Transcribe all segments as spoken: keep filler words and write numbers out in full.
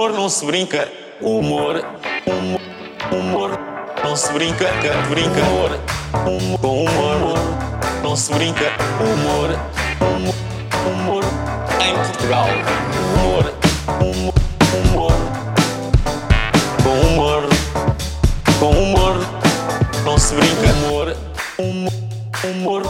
humor não se brinca. O humor, humor, humor não se brinca, brinca. Humor, humor, com humor não se brinca. Humor, humor, humor em Portugal. Humor, humor, humor com humor, com humor não se brinca. Humor, humor, humor,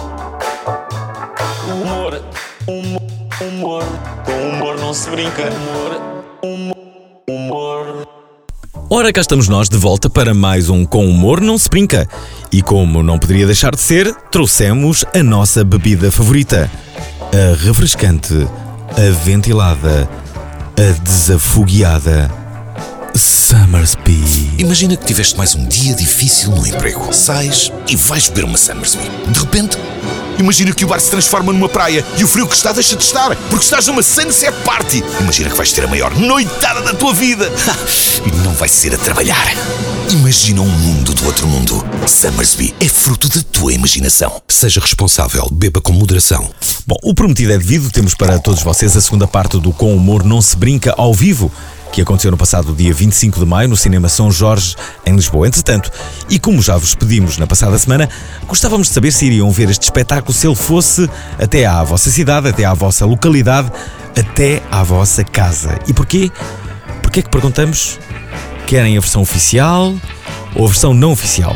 humor, humor, humor com humor não se brinca. Humor, humor, humor. Ora, cá estamos nós de volta para mais um Com Humor Não Se Brinca. E como não poderia deixar de ser, trouxemos a nossa bebida favorita. A refrescante, a ventilada, a desafogueada Somersby. Imagina que tiveste mais um dia difícil no emprego. Sais e vais beber uma Somersby. De repente, imagina que o bar se transforma numa praia e o frio que está deixa de estar, porque estás numa sunset party. Imagina que vais ter a maior noitada da tua vida. E não vai ser a trabalhar. Imagina um mundo do outro mundo. Somersby é fruto da tua imaginação. Seja responsável, beba com moderação. Bom, o prometido é devido. Temos para todos vocês a segunda parte do Com Humor Não Se Brinca ao vivo, que aconteceu no passado dia vinte e cinco de maio no Cinema São Jorge, em Lisboa. Entretanto, e como já vos pedimos na passada semana, gostávamos de saber se iriam ver este espetáculo se ele fosse até à vossa cidade, até à vossa localidade, até à vossa casa. E porquê? Porquê é que perguntamos? Querem a versão oficial ou a versão não oficial?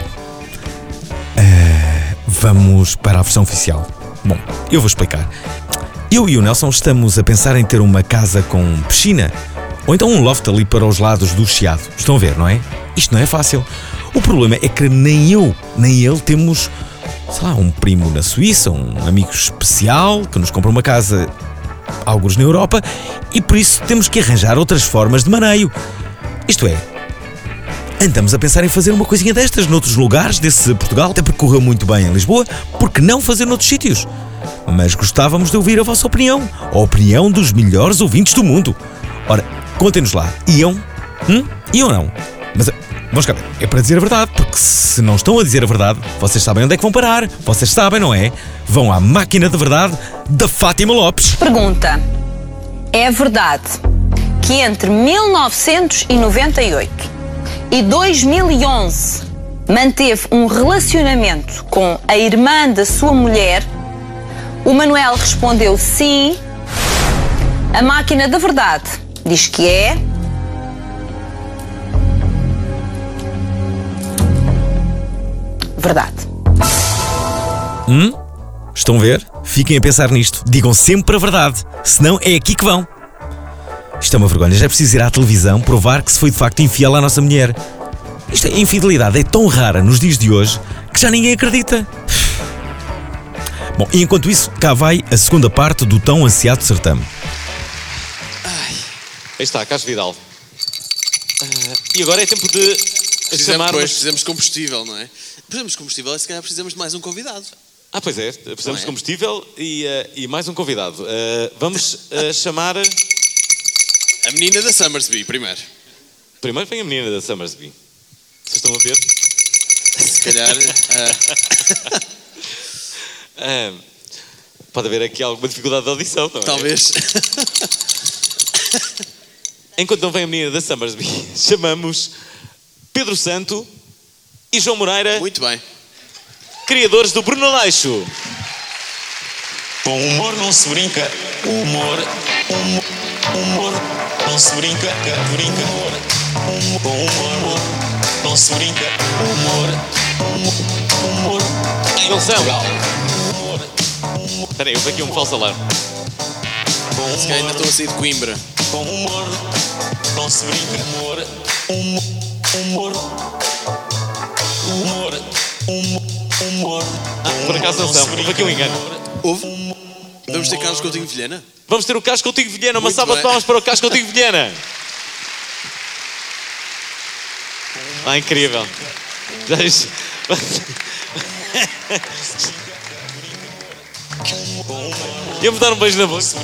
Uh, vamos para a versão oficial. Bom, eu vou explicar. Eu e o Nelson estamos a pensar em ter uma casa com piscina, ou então um loft ali para os lados do Chiado. Estão a ver, não é? Isto não é fácil. O problema é que nem eu, nem ele temos, sei lá, um primo na Suíça, um amigo especial que nos compra uma casa, alguns na Europa, e por isso temos que arranjar outras formas de maneio. Isto é, andamos a pensar em fazer uma coisinha destas noutros lugares desse Portugal, até porque correu muito bem em Lisboa, por que não fazer noutros sítios? Mas gostávamos de ouvir a vossa opinião, a opinião dos melhores ouvintes do mundo. Ora, contem-nos lá, iam? Hum? Iam ou não? Mas vamos cá ver, é para dizer a verdade, porque se não estão a dizer a verdade, vocês sabem onde é que vão parar. Vocês sabem, não é? Vão à máquina de verdade da Fátima Lopes. Pergunta: é verdade que entre mil novecentos e noventa e oito e dois mil e onze manteve um relacionamento com a irmã da sua mulher? O Manuel respondeu sim. A máquina da verdade diz que é... verdade. Hum? Estão a ver? Fiquem a pensar nisto. Digam sempre a verdade. Senão é aqui que vão. Isto é uma vergonha. Já é preciso ir à televisão provar que se foi de facto infiel à nossa mulher. Isto é, a infidelidade é tão rara nos dias de hoje que já ninguém acredita. Bom, e enquanto isso, cá vai a segunda parte do tão ansiado certame. Aí está, Carlos Vidal. Uh, e agora é tempo de precisamos, chamar... Pois, precisamos de combustível, não é? Precisamos de combustível e se calhar precisamos de mais um convidado. Ah, pois é. Precisamos é? de combustível e, uh, e mais um convidado. Uh, vamos uh, chamar... A menina da Somersby, primeiro. Primeiro vem a menina da Somersby. Vocês estão a ver? Se calhar... Uh... uh, pode haver aqui alguma dificuldade de audição, não é? Talvez. Enquanto não vem a menina da Somersby, chamamos Pedro Santo e João Moreira. Muito bem. Criadores do Bruno Aleixo. Com humor não se brinca. Humor, humor, humor não se brinca, brinca. Humor, com humor não se brinca. Humor, humor, humor em Portugal. Espera aí, houve aqui um falso alarme. Se calhar ainda estou a sair de Coimbra. Com humor não se brinca. Humor, humor, humor, humor, humor, humor. Ah, por acaso não são, houve aqui um engano. Houve? Vamos ter Carlos Coutinho Vilhena? Vamos ter o Carlos Coutinho Vilhena. Uma Muito salva de bem. palmas para o Carlos Coutinho Vilhena. Ah, incrível. Ia-me dar um beijo na boca.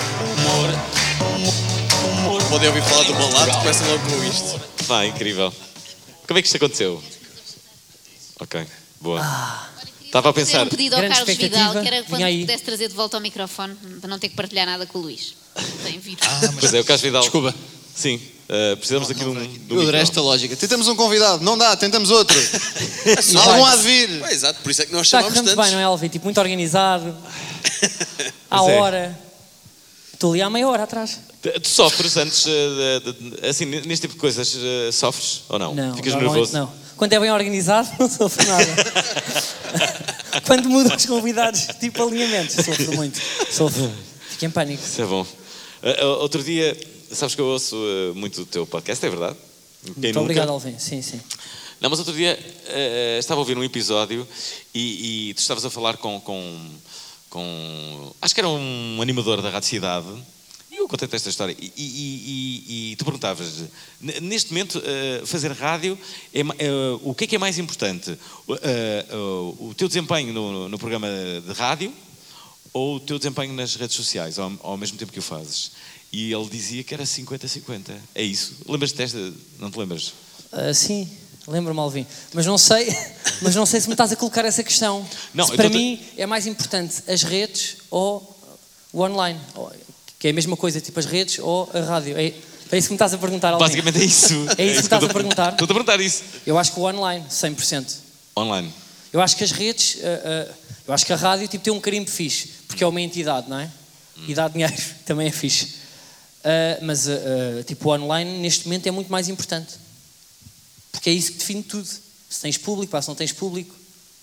Podem ouvir falar do Malato, começam logo com isto. Ah, incrível. Como é que isto aconteceu? Ok, boa. Estava a pensar... um pedido ao Grande Carlos Vidal, expectativa. que era quando Vinha aí. pudesse trazer de volta ao microfone, para não ter que partilhar nada com o Luís. Tem vir. Pois é, o Carlos Vidal. Desculpa. Sim. Uh, precisamos aqui de um, de um Eu adorei micro. esta lógica. Tentamos um convidado, não dá, tentamos outro. Algum há de vir. É, exato, por isso é que nós Está chamamos correndo tantos. bem, não é, Alvin? Tipo, muito organizado. À Pois é. hora. Estou ali há meia hora atrás. Tu tu sofres antes, uh, de, de, assim, neste tipo de coisas, uh, sofres ou não? Não, Ficas normalmente nervoso? não. Quando é bem organizado, não sofro nada. Quando mudam os convidados, tipo alinhamentos, sofro muito. Sofro. Fico em pânico. Isso é bom. Uh, uh, outro dia, sabes que eu ouço uh, muito o teu podcast, é verdade? Quem Muito nunca? obrigado, Alvin. Sim, sim. Não, mas outro dia uh, estava a ouvir um episódio e, e tu estavas a falar com, com, com... Acho que era um animador da Rádio Cidade. E eu contei-te esta história. E, e, e, e tu perguntavas, n- neste momento, uh, fazer rádio, é, ma- uh, o que é que é mais importante? Uh, uh, o teu desempenho no, no programa de rádio ou o teu desempenho nas redes sociais, ao, ao mesmo tempo que o fazes? E ele dizia que era cinquenta a cinquenta. É isso? Lembras-te desta? Não te lembras? Ah, sim, lembro-me, Alvin. Mas não sei, mas não sei se me estás a colocar essa questão. Não, se eu para tô-te- mim é mais importante as redes ou o online, ou- que é a mesma coisa, tipo as redes ou a rádio. É, é isso que me estás a perguntar, Alvin. Basicamente é isso. É isso que me estás eu a tô- perguntar? Estou-te a perguntar isso. Eu acho que o online, cem por cento. Online. Eu acho que as redes, ah, ah, eu acho que a rádio tipo, tem um carimbo fixe, porque é uma entidade, não é? E dá dinheiro, também é fixe. Ah, mas ah, ah, tipo, o online neste momento é muito mais importante. Porque é isso que define tudo. Se tens público, pá, se não tens público.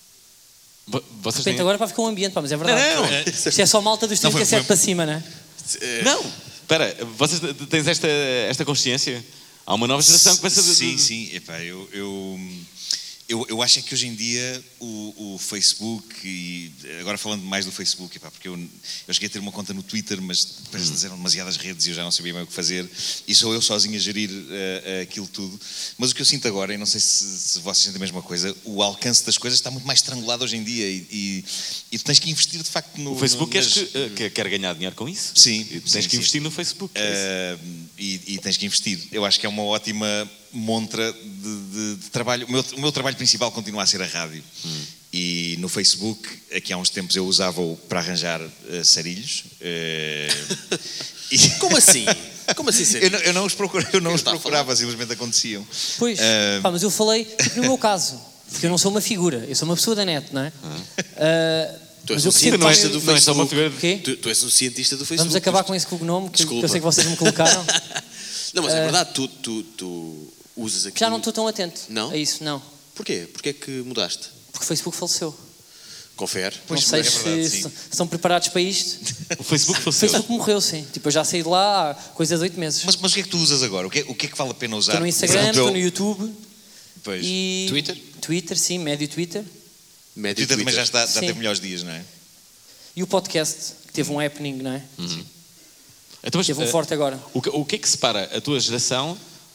Vo- De Vocês repente têm... agora vai ficar um ambiente, pá, mas é verdade. Não, não. Isto é só malta dos Não, trinta e foi- sete foi- para cima, não é? Não, espera, vocês tens esta, esta consciência? Há uma nova geração que começa a... Sim, sim. Epá, eu, eu, eu, eu acho é que hoje em dia o, o Facebook, e agora falando mais do Facebook, epá, porque eu, eu cheguei a ter uma conta no Twitter, mas depois eram demasiadas redes e eu já não sabia bem o que fazer, e sou eu sozinho a gerir uh, aquilo tudo. Mas o que eu sinto agora, e não sei se, se vocês sentem a mesma coisa, o alcance das coisas está muito mais estrangulado hoje em dia e, e, e tu tens que investir de facto no... O Facebook no, queres nas- que, que quer ganhar dinheiro com isso? Sim, E tu sim, tens que sim. investir no Facebook. é isso. Uh, e, e tens que investir. Eu acho que é uma ótima montra de, de- de trabalho. O meu, o meu trabalho principal continua a ser a rádio. Hum. E no Facebook, aqui há uns tempos eu usava-o para arranjar uh, sarilhos. Uh, e- Como assim? Como assim, eu, sério? não, eu não os, procura, eu não os está a procurava, simplesmente aconteciam. Pois, Uh, pá, mas eu falei tipo, no meu caso, porque eu não sou uma figura, eu sou uma pessoa da net, não é? Ah, Tu és mas eu um percebo não és- cientista do não és só uma Facebook. figura- Quê? Tu, tu és um cientista do Facebook. Vamos acabar com esse cognome que, que eu Desculpa. sei que vocês me colocaram. Não, mas é verdade, tu, tu, tu usas aquilo. Já não estou tão atento Não? a isso, não. Porquê? Porquê é que mudaste? Porque o Facebook faleceu. Confere. Pois, não sei é se, verdade, se sim. estão preparados para isto. O Facebook O faleceu. Facebook morreu, sim. Tipo, eu já saí de lá há coisa de oito meses. mas, mas o que é que tu usas agora? O que é, o que, é que vale a pena usar? Estou no Instagram, Por exemplo, estou no eu- YouTube. Pois. E... Twitter? Twitter, sim, médio Twitter. Médio Twitter também já, está, já Sim. teve melhores dias, não é? E o podcast, que teve um happening, não é? Então, mas, Teve um eh, forte agora. o, que, o que é que separa a tua geração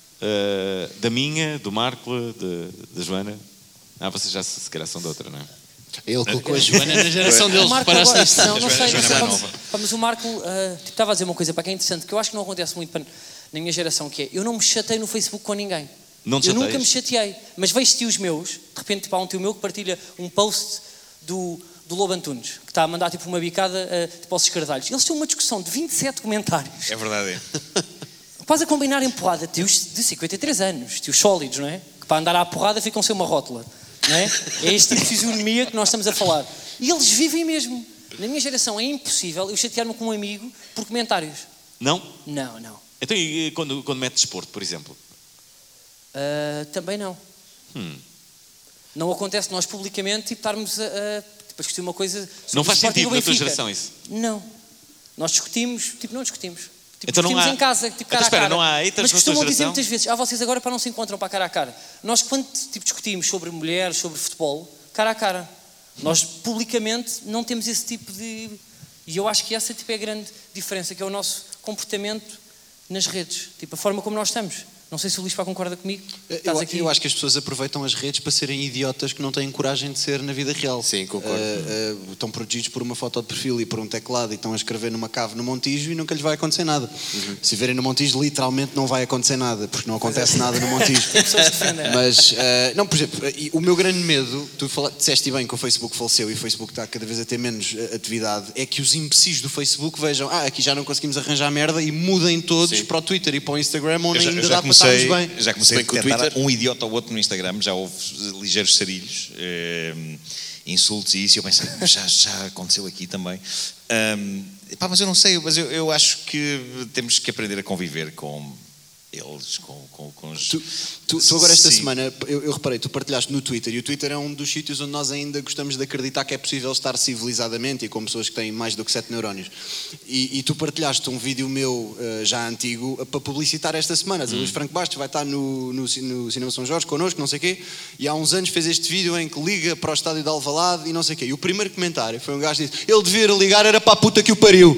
eh, da minha, do Marco, de- da Joana? Ah, vocês já se, se calhar são de outra, não é? Ele colocou a Joana na geração O deles, Marco reparaste agora, nisso? não, não A sei, Joana mas, é mais pá, nova. pá, mas o Marco ah, tipo, estava a dizer uma coisa para que é interessante, que eu acho que não acontece muito para- na minha geração, que é, eu não me chatei no Facebook com ninguém. Não te eu nunca chateias? me chateei, mas vejo tios meus, de repente tipo, há um tio meu que partilha um post do, do Lobo Antunes, que está a mandar tipo uma bicada ah, tipo, aos escardalhos. Eles têm uma discussão de vinte e sete comentários, É verdade. É. quase a combinar em porrada, tios de cinquenta e três anos, tios sólidos, não é? Que para andar à porrada ficam sem uma rótula, não é? É este tipo de fisionomia que nós estamos a falar. E eles vivem mesmo. Na minha geração é impossível eu chatear-me com um amigo por comentários. Não? Não, não. Então, e quando, quando mete desporto, por exemplo? Ah, também não. Hum. Não acontece nós publicamente tipo, estarmos a, a tipo, a discutir uma coisa sobre Não faz o Sporting sentido ou na tua Benfica. geração isso? Não. Nós discutimos, tipo, não discutimos. Tipo, Então não discutimos há- em casa, tipo, Então cara espera, a cara. não há haters Mas na tua costumam dizer geração? muitas vezes, ah, vocês agora para não se encontram para cara a cara. Nós, quando tipo, discutimos sobre mulheres, sobre futebol, cara a cara. Nós, publicamente, não temos esse tipo de... E eu acho que essa tipo, é a grande diferença, que é o nosso comportamento nas redes. Tipo, a forma como nós estamos. Não sei se o Luís Pá concorda comigo. Eu, aqui... eu acho que as pessoas aproveitam as redes para serem idiotas que não têm coragem de ser na vida real. Sim, concordo. Uh, uh, estão protegidos por uma foto de perfil e por um teclado e estão a escrever numa cave no Montijo e nunca lhes vai acontecer nada. Uhum. Se verem no Montijo, literalmente não vai acontecer nada, porque não acontece nada no Montijo. Mas, uh, não, por exemplo, o meu grande medo, tu fala, disseste bem que o Facebook faleceu e o Facebook está cada vez a ter menos atividade, é que os imbecis do Facebook vejam, ah, aqui já não conseguimos arranjar merda e mudem todos Sim. para o Twitter e para o Instagram, onde já, ainda já dá comecei, para estarmos bem. Já comecei a detectar um idiota ou outro no Instagram, já houve ligeiros sarilhos, eh, insultos e isso, e eu pensei, já, já aconteceu aqui também. Um, pá, mas eu não sei, mas eu, eu acho que temos que aprender a conviver com eles, com, com, com os... Tu, tu, tu agora esta Sim. semana, eu, eu reparei, tu partilhaste no Twitter, e o Twitter é um dos sítios onde nós ainda gostamos de acreditar que é possível estar civilizadamente e com pessoas que têm mais do que sete neurónios. E, e tu partilhaste um vídeo meu uh, já antigo uh, para publicitar esta semana. Hum. O Luís Franco Bastos vai estar no, no, no Cinema São Jorge connosco, não sei o quê, e há uns anos fez este vídeo em que liga para o estádio de Alvalade e não sei o quê. E o primeiro comentário foi um gajo que disse, ele devia ligar, era para a puta que o pariu.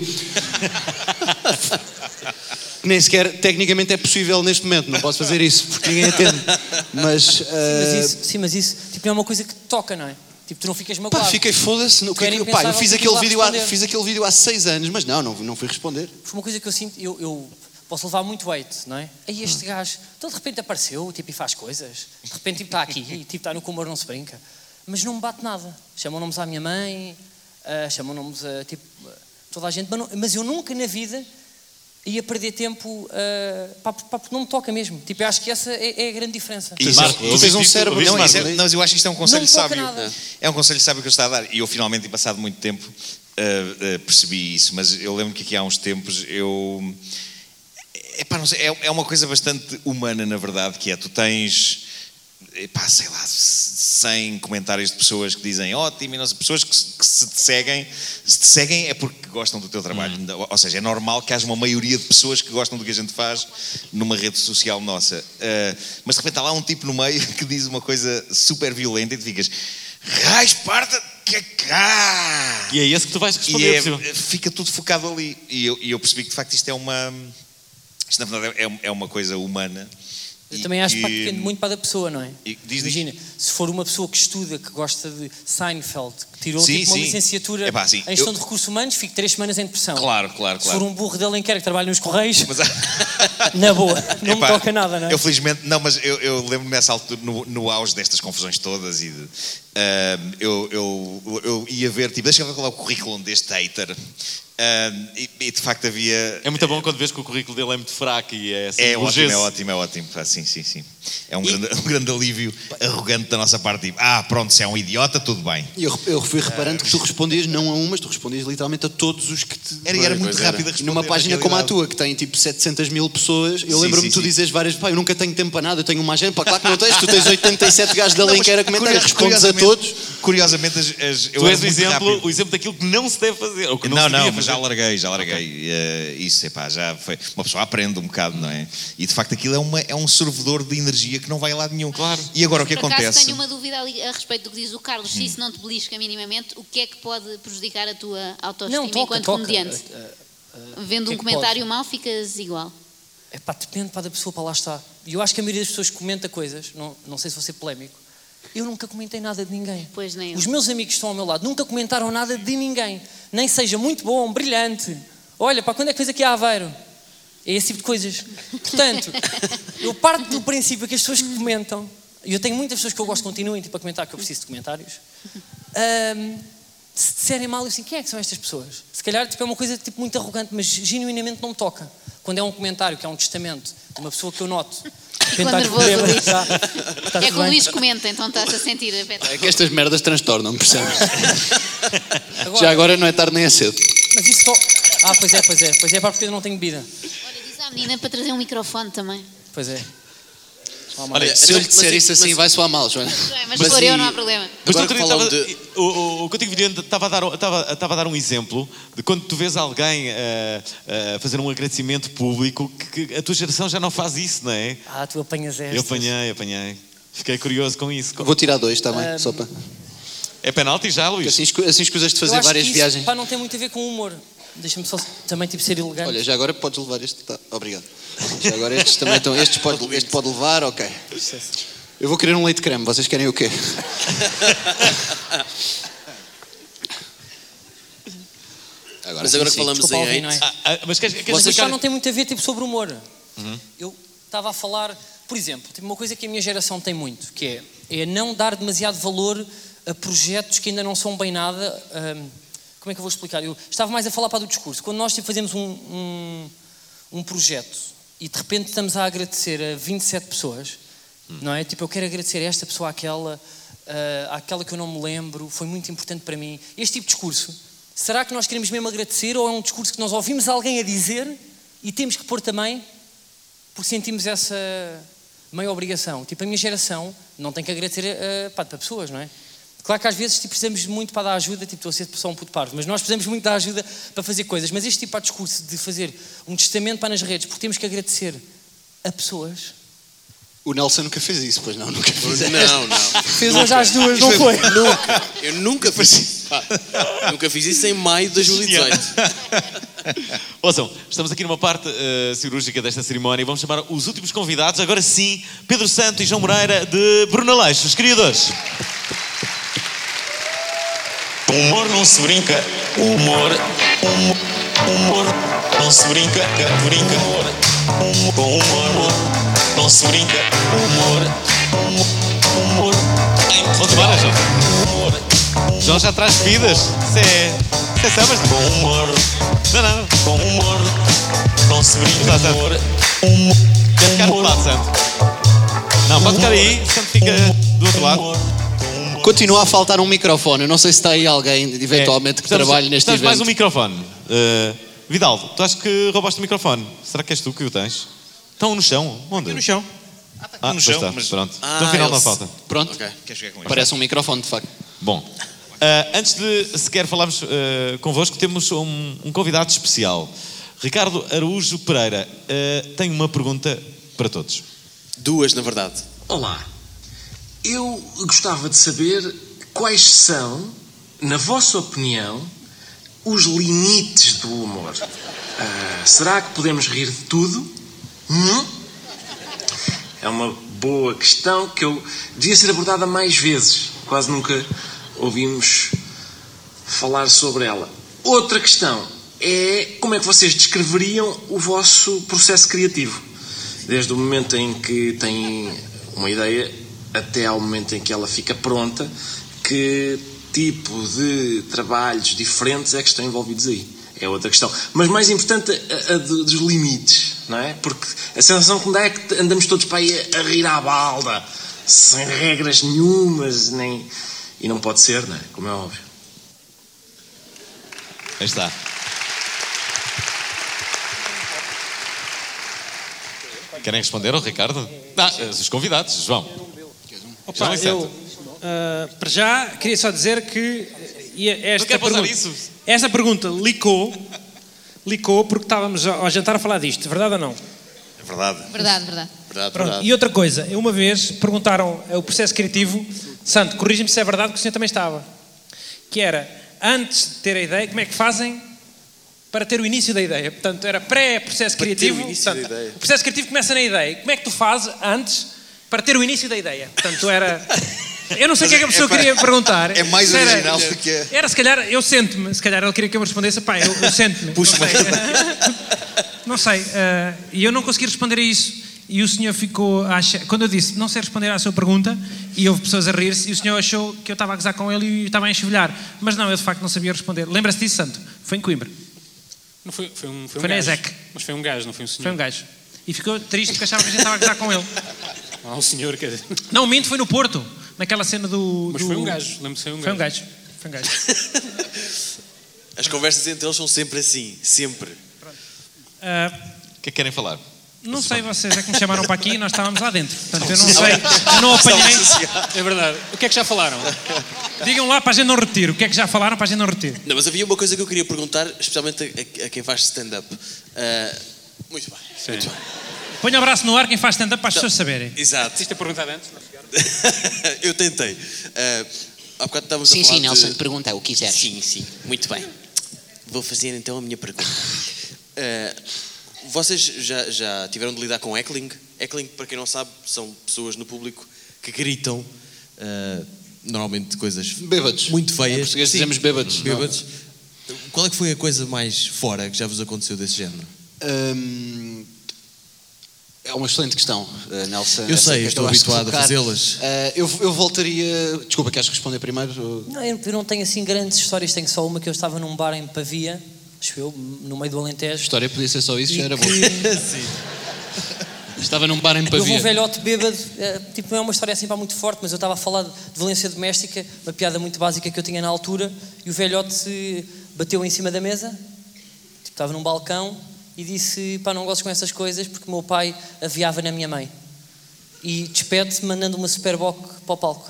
Nem sequer, tecnicamente, é possível neste momento, não posso fazer isso, porque ninguém atende. Mas, uh... sim, mas isso, sim, mas isso tipo, não é uma coisa que te toca, não é? Tipo, tu não ficas magoado. Pá, fiquei foda-se. No, que, pá, eu fiz aquele, vídeo há, fiz aquele vídeo há seis anos, mas não, não, não fui responder. Foi uma coisa que eu sinto, eu, eu posso levar muito weight, não é? Aí este hum. gajo, então de repente apareceu, tipo, e faz coisas. De repente, tipo, está aqui, e tipo, está no que o humor não se brinca. Mas não me bate nada. Chamam nomes à minha mãe, uh, chamam nomes a, tipo, toda a gente, mas, não, mas eu nunca na vida... ia perder tempo, uh, pá, pá, porque não me toca mesmo. Tipo, eu acho que essa é, é a grande diferença. E Marco, tu tens um cérebro. Não, isso é, não, mas eu acho que isto é um conselho sábio. Nada. É um conselho sábio que eu estou a dar. E eu finalmente, passado muito tempo, uh, uh, percebi isso. Mas eu lembro que aqui há uns tempos eu... Epá, não sei, é, é uma coisa bastante humana, na verdade, que é, tu tens... Epá, sei lá, cem comentários de pessoas que dizem ótimo, e não sei, pessoas que, que se te seguem, se te seguem é porque gostam do teu trabalho. Hum. Ou seja, é normal que haja uma maioria de pessoas que gostam do que a gente faz numa rede social nossa. Uh, mas de repente há lá um tipo no meio que diz uma coisa super violenta e tu ficas, raios, parta, que cá! E é esse que tu vais responder. E é, fica tudo focado ali. E eu, e eu percebi que de facto isto é uma, isto na verdade é, é uma coisa humana. Eu também acho que depende muito para a pessoa, não é? E, diz, Imagina, diz. se for uma pessoa que estuda, que gosta de Seinfeld, que tirou sim, tipo, uma sim. licenciatura Epá, sim, em gestão eu... de recursos humanos, fico três semanas em depressão. Claro, claro, claro. Se for um burro dele em quer que trabalha nos Correios, mas... na boa, não Epá, me toca nada, não é? Eu felizmente, não, mas eu, eu lembro-me nessa altura, no, no auge destas confusões todas e de, uh, eu, eu, eu ia ver, tipo, deixa eu ver qual é o currículo deste hater. Uh, e, e de facto havia... É muito bom quando vês que o currículo dele é muito fraco e é assim, é ótimo, é ótimo, é ótimo. Ah, sim, sim, sim. É um, e... grande, um grande alívio arrogante da nossa parte. Tipo, ah, pronto, se é um idiota, tudo bem. E eu, eu fui reparando uh... que tu respondias não a um, mas tu respondias literalmente a todos os que te... Era, era muito rápido a responder. Numa página como a tua, que tem tipo setecentas mil pessoas, eu lembro-me de tu dizes várias, pá, eu nunca tenho tempo para nada, eu tenho uma agenda, pá, claro que não tens, tu tens oitenta e sete gajos da Lenquera a comentar, respondes a todos. Curiosamente, as, as, eu tu és o exemplo, o exemplo daquilo que não se deve fazer. Ou que não, não, se não, mas fazer. já larguei, já larguei. Okay. Uh, isso, epá, já foi. Uma pessoa aprende um bocado, não é? E de facto aquilo é, uma, é um servidor de energia que não vai a lado nenhum. Claro. E agora o que Por acontece? Acaso tenho uma dúvida ali a respeito do que diz o Carlos. Se isso não te belisca minimamente, o que é que pode prejudicar a tua autoestima não, toca, enquanto toca. comediante? Uh, uh, uh, Vendo que um é comentário pode? mau, ficas igual. É pá, depende pá, da pessoa, para lá está. E eu acho que a maioria das pessoas que comenta coisas, não, não sei se vou ser polémico, eu nunca comentei nada de ninguém. Pois nem eu. Os meus amigos que estão ao meu lado nunca comentaram nada de ninguém. Nem seja muito bom, brilhante. Olha, pá, quando é que fez aqui a Aveiro? É esse tipo de coisas. Portanto, eu parto do princípio que as pessoas que comentam, e eu tenho muitas pessoas que eu gosto que continuem tipo, a comentar, que eu preciso de comentários, um, se disserem mal, eu assim, quem é que são estas pessoas? Se calhar tipo, é uma coisa tipo, muito arrogante, mas genuinamente não me toca. Quando é um comentário, que é um testamento de uma pessoa que eu noto, ficou nervoso, Luís. Está, está é que o Luís comenta, então estás a sentir. É que estas merdas transtornam, percebes? Agora, já agora não é tarde nem é cedo. Mas isso só... Ah, pois é, pois é, pois é, para porque eu não tenho bebida. Olha, diz à menina para trazer um microfone também. Pois é. Olha, se eu lhe disser isso assim, vai soar mal, Joana. Mas se for eu, não há problema. Mas tu, estava, de... o, o, o Contigo Vidente estava a, dar, estava, estava a dar um exemplo de quando tu vês alguém uh, uh, fazer um agradecimento público, que, que a tua geração já não faz isso, não é? Ah, tu apanhas estas. Eu apanhei, apanhei. Fiquei curioso com isso. Vou tirar dois também, um... só para... É penalti já, Luís? Assim, assim escusas de fazer várias isso, viagens. Pá, não tem muito a ver com o humor. Deixa-me só também tipo, ser elegante. Olha, já agora podes levar este. Tá. Obrigado. Já agora estes também estão. Estes pode, este pode levar, ok. Eu vou querer um leite creme, vocês querem o quê? Agora, mas agora sim, que falamos Desculpa, em hate... não é? Ah, ah, mas queres, queres Vocês explicar... só não tem muito a ver tipo, sobre humor. Uhum. Eu estava a falar, por exemplo, tipo, uma coisa que a minha geração tem muito, que é, é não dar demasiado valor a projetos que ainda não são bem nada. Hum, como é que eu vou explicar? Eu estava mais a falar para do discurso. Quando nós tipo, fazemos um, um, um projeto e de repente estamos a agradecer a vinte e sete pessoas, hum. não é? Tipo, eu quero agradecer a esta pessoa, àquela, uh, àquela que eu não me lembro, foi muito importante para mim. Este tipo de discurso, será que nós queremos mesmo agradecer ou é um discurso que nós ouvimos alguém a dizer e temos que pôr também porque sentimos essa meia obrigação? Tipo, a minha geração não tem que agradecer uh, pá, para pessoas, não é? Claro que às vezes tipo, precisamos muito para dar ajuda, tipo, estou a ser só um puto parvo, mas nós precisamos muito da ajuda para fazer coisas. Mas este tipo de discurso de fazer um testamento para nas redes, porque temos que agradecer a pessoas. O Nelson nunca fez isso, pois não? Nunca fez isso. Não, não. Fez hoje às duas, não foi? Nunca. Eu nunca fiz isso. Pá, nunca fiz isso em maio de dois mil e dezoito. Ouçam, estamos aqui numa parte uh, cirúrgica desta cerimónia e vamos chamar os últimos convidados. Agora sim, Pedro Santo e João Moreira de Bruna Leixo, os criadores. Com humor não se brinca, humor, humor, humor não se brinca, brinca, humor, com humor, não se brinca, humor, humor, humor. Vamos embora, João. João já traz bebidas. Isso é. Isso é sabas? Com humor, não, não. Com humor, não se brinca, humor, humor. Quer ficar do lado, Santo? Não, pode ficar aí, Santo fica do outro lado. Continua a faltar um microfone. Eu não sei se está aí alguém, eventualmente, é, que trabalhe neste evento. mais um microfone. Uh, Vidaldo, tu achas que roubaste o microfone? Será que és tu que o tens? Estão no chão? Onde? Aqui no chão. Ah, está ah, no chão. Está. Mas... Pronto. Ah, então, afinal, eles... não falta. Pronto. Okay. Parece um microfone, de facto. Bom, uh, antes de sequer falarmos uh, convosco, temos um, um convidado especial. Ricardo Araújo Pereira uh, tem uma pergunta para todos. Duas, na verdade. Olá. Eu gostava de saber quais são, na vossa opinião, os limites do humor. Uh, será que podemos rir de tudo? Hum? É uma boa questão que eu devia ser abordada mais vezes. Quase nunca ouvimos falar sobre ela. Outra questão é como é que vocês descreveriam o vosso processo criativo? Desde o momento em que têm uma ideia até ao momento em que ela fica pronta, que tipo de trabalhos diferentes é que estão envolvidos aí? É outra questão. Mas mais importante, a, a dos limites, não é? Porque a sensação que me dá é que andamos todos para aí a, a rir à balda, sem regras nenhumas, nem... e não pode ser, não é? Como é óbvio. Aí está. Querem responder ao Ricardo? Ah, os convidados, João. Opa, eu, uh, para já, queria só dizer que esta pergunta, esta pergunta licou, licou porque estávamos ao jantar a falar disto, verdade ou não? É verdade. Verdade, verdade. verdade, Pronto, verdade. E outra coisa, uma vez perguntaram o processo criativo, Santo, corrija-me se é verdade, que o senhor também estava, que era, antes de ter a ideia, como é que fazem para ter o início da ideia? Portanto, era pré-processo criativo, o, portanto, o processo criativo começa na ideia, como é que tu fazes antes para ter o início da ideia? Portanto, era... Eu não sei o que é que a pessoa é, queria perguntar. É mais era, original do que é. Era, se calhar, eu sento-me. Se calhar ele queria que eu me respondesse. Pá, eu, eu sento-me. Puxa, não sei. Não sei. Uh, e eu não consegui responder a isso. E o senhor ficou a achar... Quando eu disse, não sei responder à sua pergunta, e houve pessoas a rir-se, e o senhor achou que eu estava a gozar com ele e estava a enxovalhar. Mas não, eu de facto não sabia responder. Lembra-se disso, Santo? Foi em Coimbra. Não foi, foi um, foi um foi na gajo. ESEC. Mas foi um gajo, não foi um senhor. Foi um gajo. E ficou triste porque achava que a gente estava a gozar com ele. Ah, um senhor, quer dizer... Não, minto, foi no Porto. Naquela cena do... Mas do... foi um gajo, lembro-me que foi um gajo. Foi um gajo. Foi um gajo. As conversas entre eles são sempre assim. Sempre. O uh, que é que querem falar? Não sei, vocês é que me chamaram para aqui e nós estávamos lá dentro. Portanto, eu não sei, eu não apanhei. É verdade. O que é que já falaram? Digam lá para a gente não repetir. O que é que já falaram para a gente não repetir? Não, mas havia uma coisa que eu queria perguntar, especialmente a, a, a quem faz stand-up. Uh, muito bem, Sim. muito bem. Põe o braço no ar quem faz stand-up para as pessoas saberem. Exato. Isto é perguntado antes? Eu tentei. Uh, há bocado estávamos sim, a falar sim, Nelson, de... pergunta o que quiser. Sim, sim, muito bem. Vou fazer então a minha pergunta. Uh, vocês já, já tiveram de lidar com heckling? Heckling, para quem não sabe, são pessoas no público que gritam, uh, normalmente coisas bêbados. Muito feias. Em português Sim, dizemos bêbados. bêbados. Qual é que foi a coisa mais fora que já vos aconteceu desse género? Hum, é uma excelente questão, uh, Nelson. Eu Essa sei, que estou acabaste de habituado a colocar. fazê-las. Uh, eu, eu voltaria... Desculpa, queres responder primeiro? Não, eu não tenho assim grandes histórias, tenho só uma que eu estava num bar em Pavia, acho eu, no meio do Alentejo. A história podia ser só isso, E já era que- boa. Sim. Estava num bar em Eu vou um Pavia. velhote bêbado, é, tipo, não é uma história assim pá, muito forte, mas eu estava a falar de violência doméstica, uma piada muito básica que eu tinha na altura, e o velhote se bateu em cima da mesa, tipo, estava num balcão, e disse, pá, não gosto com essas coisas, porque o meu pai aviava na minha mãe. E despede-se mandando uma superboc para o palco.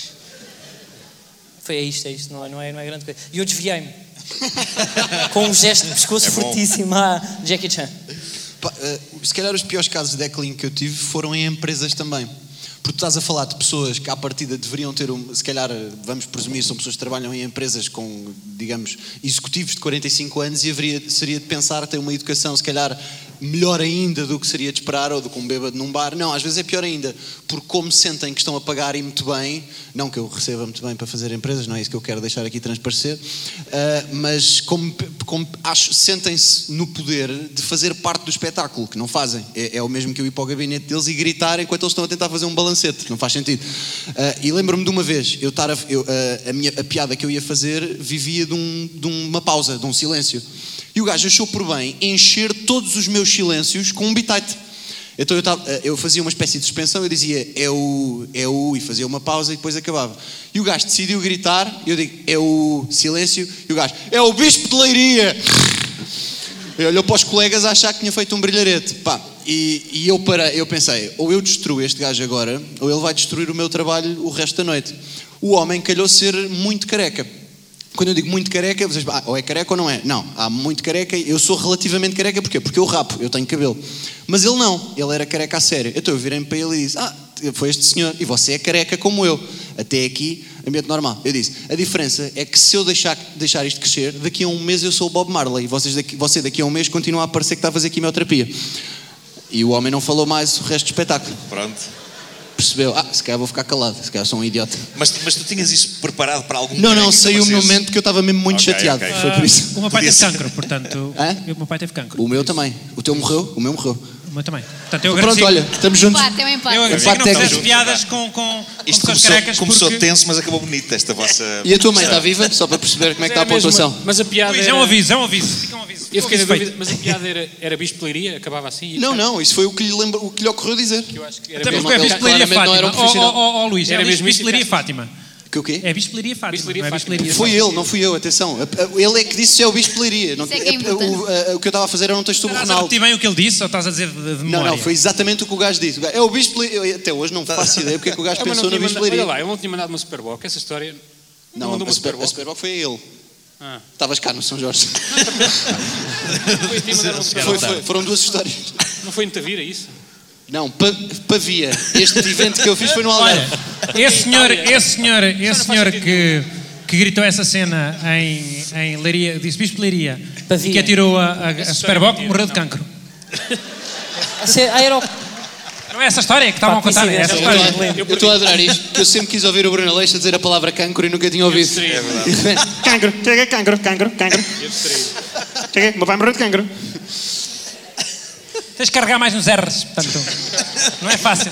Foi é isto, é isto, não é, não é, não é grande coisa. E eu desviei-me, com um gesto de pescoço É bom. fortíssimo à Jackie Chan. Pá, uh, se calhar os piores casos de heckling que eu tive foram em empresas também. Porque tu estás a falar de pessoas que à partida deveriam ter, um, se calhar, vamos presumir, são pessoas que trabalham em empresas com, digamos, executivos de quarenta e cinco anos e haveria, seria de pensar ter uma educação, se calhar, melhor ainda do que seria de esperar ou do que um bêbado num bar. Não, às vezes é pior ainda, porque como sentem que estão a pagar e muito bem, não que eu receba muito bem para fazer empresas, não é isso que eu quero deixar aqui transparecer, uh, mas como, como acho, sentem-se no poder de fazer parte do espetáculo, que não fazem. É, é o mesmo que eu ir para o gabinete deles e gritar enquanto eles estão a tentar fazer um balancete, não faz sentido. Uh, e lembro-me de uma vez, eu estar a, eu, uh, a, minha, a piada que eu ia fazer vivia de, um, de uma pausa, de um silêncio. E o gajo achou por bem encher todos os meus silêncios com um bitite. Então eu, tava, eu fazia uma espécie de suspensão, eu dizia é o, é o, e fazia uma pausa e depois acabava. E o gajo decidiu gritar, e eu digo é o silêncio, e o gajo é o Bispo de Leiria. Ele olhou para os colegas a achar que tinha feito um brilharete. Pá, e, e eu, para, eu pensei, ou eu destruo este gajo agora, ou ele vai destruir o meu trabalho o resto da noite. O homem calhou ser muito careca. Quando eu digo muito careca, vocês ah, ou é careca ou não é? Não, há muito careca, eu sou relativamente careca, porquê? Porque eu rapo, eu tenho cabelo. Mas ele não, ele era careca a sério. Então eu virei-me para ele e disse, ah, foi este senhor, e você é careca como eu. Até aqui, ambiente normal. Eu disse, a diferença é que se eu deixar, deixar isto crescer, daqui a um mês eu sou o Bob Marley, e vocês daqui, você daqui a um mês continua a parecer que está a fazer quimioterapia. E o homem não falou mais o resto do espetáculo. Pronto. Percebeu, ah, se calhar vou ficar calado, se calhar sou um idiota. Mas, mas tu tinhas isso preparado para algum Não, não, careca que saiu no aparecesse? momento que eu estava mesmo muito Ok, chateado, ok. foi por isso. O meu pai Podia teve ser. cancro, portanto. Hã? O meu pai teve cancro. O meu também. O teu morreu? O meu morreu. O meu também. Portanto, eu Pronto, agradeci- olha, estamos juntos. Empate, é um empate. Eu agradeci Empate que não fizesse técnico. piadas com, com, com Isto pessoas começou, carecas começou porque... tenso, mas acabou bonito esta vossa... E a tua mãe está viva? Só para perceber como é que está a pontuação. Mas a piada Luís, era... é um aviso, é um aviso. Fica um aviso. Eu fiquei na Aviso dúvida, feito. mas a piada era, era bispelaria, acabava assim? Não, não, isso foi o que lhe, lembra, o que lhe ocorreu dizer. Eu acho que era Até mesmo... porque é Ele Bispelaria claramente não era Fátima. um Ó profissional. oh, oh, oh, Luís, Era é mesmo isso, Bispelaria ficaste- Fátima. Que o quê? É Bispelaria Fátima. Bispelaria não é Fátima. Bispelaria Foi Fátima. ele, não fui eu, atenção. Ele é que disse é o Bispelaria. Não, Isso é que é é- importante. o, a- o que eu estava a fazer era um texto sobre o Estás a Ronaldo. repetir bem o que ele disse ou estás a dizer de, de Não, memória? não, foi exatamente o que o gajo disse. O gajo, é o Bispelaria. Eu Até hoje não faço ideia porque é que o gajo Ah, mas pensou não no tinha mandado- Bispelaria. Olha lá, eu não tinha mandado uma Superboc, essa história... Não, mandou a, uma super, a Superboc. Superboc foi a ele. Ah. Estavas cá no São Jorge. Foi, tinha mandado uma Foi, Superboc. foi, foram duas histórias. Não foi em Tavira, isso? Não, pa, Pavia. Este evento que eu fiz foi no Olha, Algarve. esse senhor, esse senhor, não esse faz senhor sentido que, que gritou essa cena em, em Leiria, disse Bispelaria, Pavia. e que atirou a, a, a Essa Superboc, história é morreu de mentira, cancro. Ah, era o... Não é essa história que estavam a contar? É essa Eu história. não lembro. Eu estou a adorar isto, porque eu sempre quis ouvir o Bruno Aleixo dizer a palavra cancro e nunca tinha ouvido. É verdade. Cancro, chega, cancro, cancro, cancro. Chega, meu pai morreu de cancro. Tens de carregar mais nos R's, portanto, não é fácil.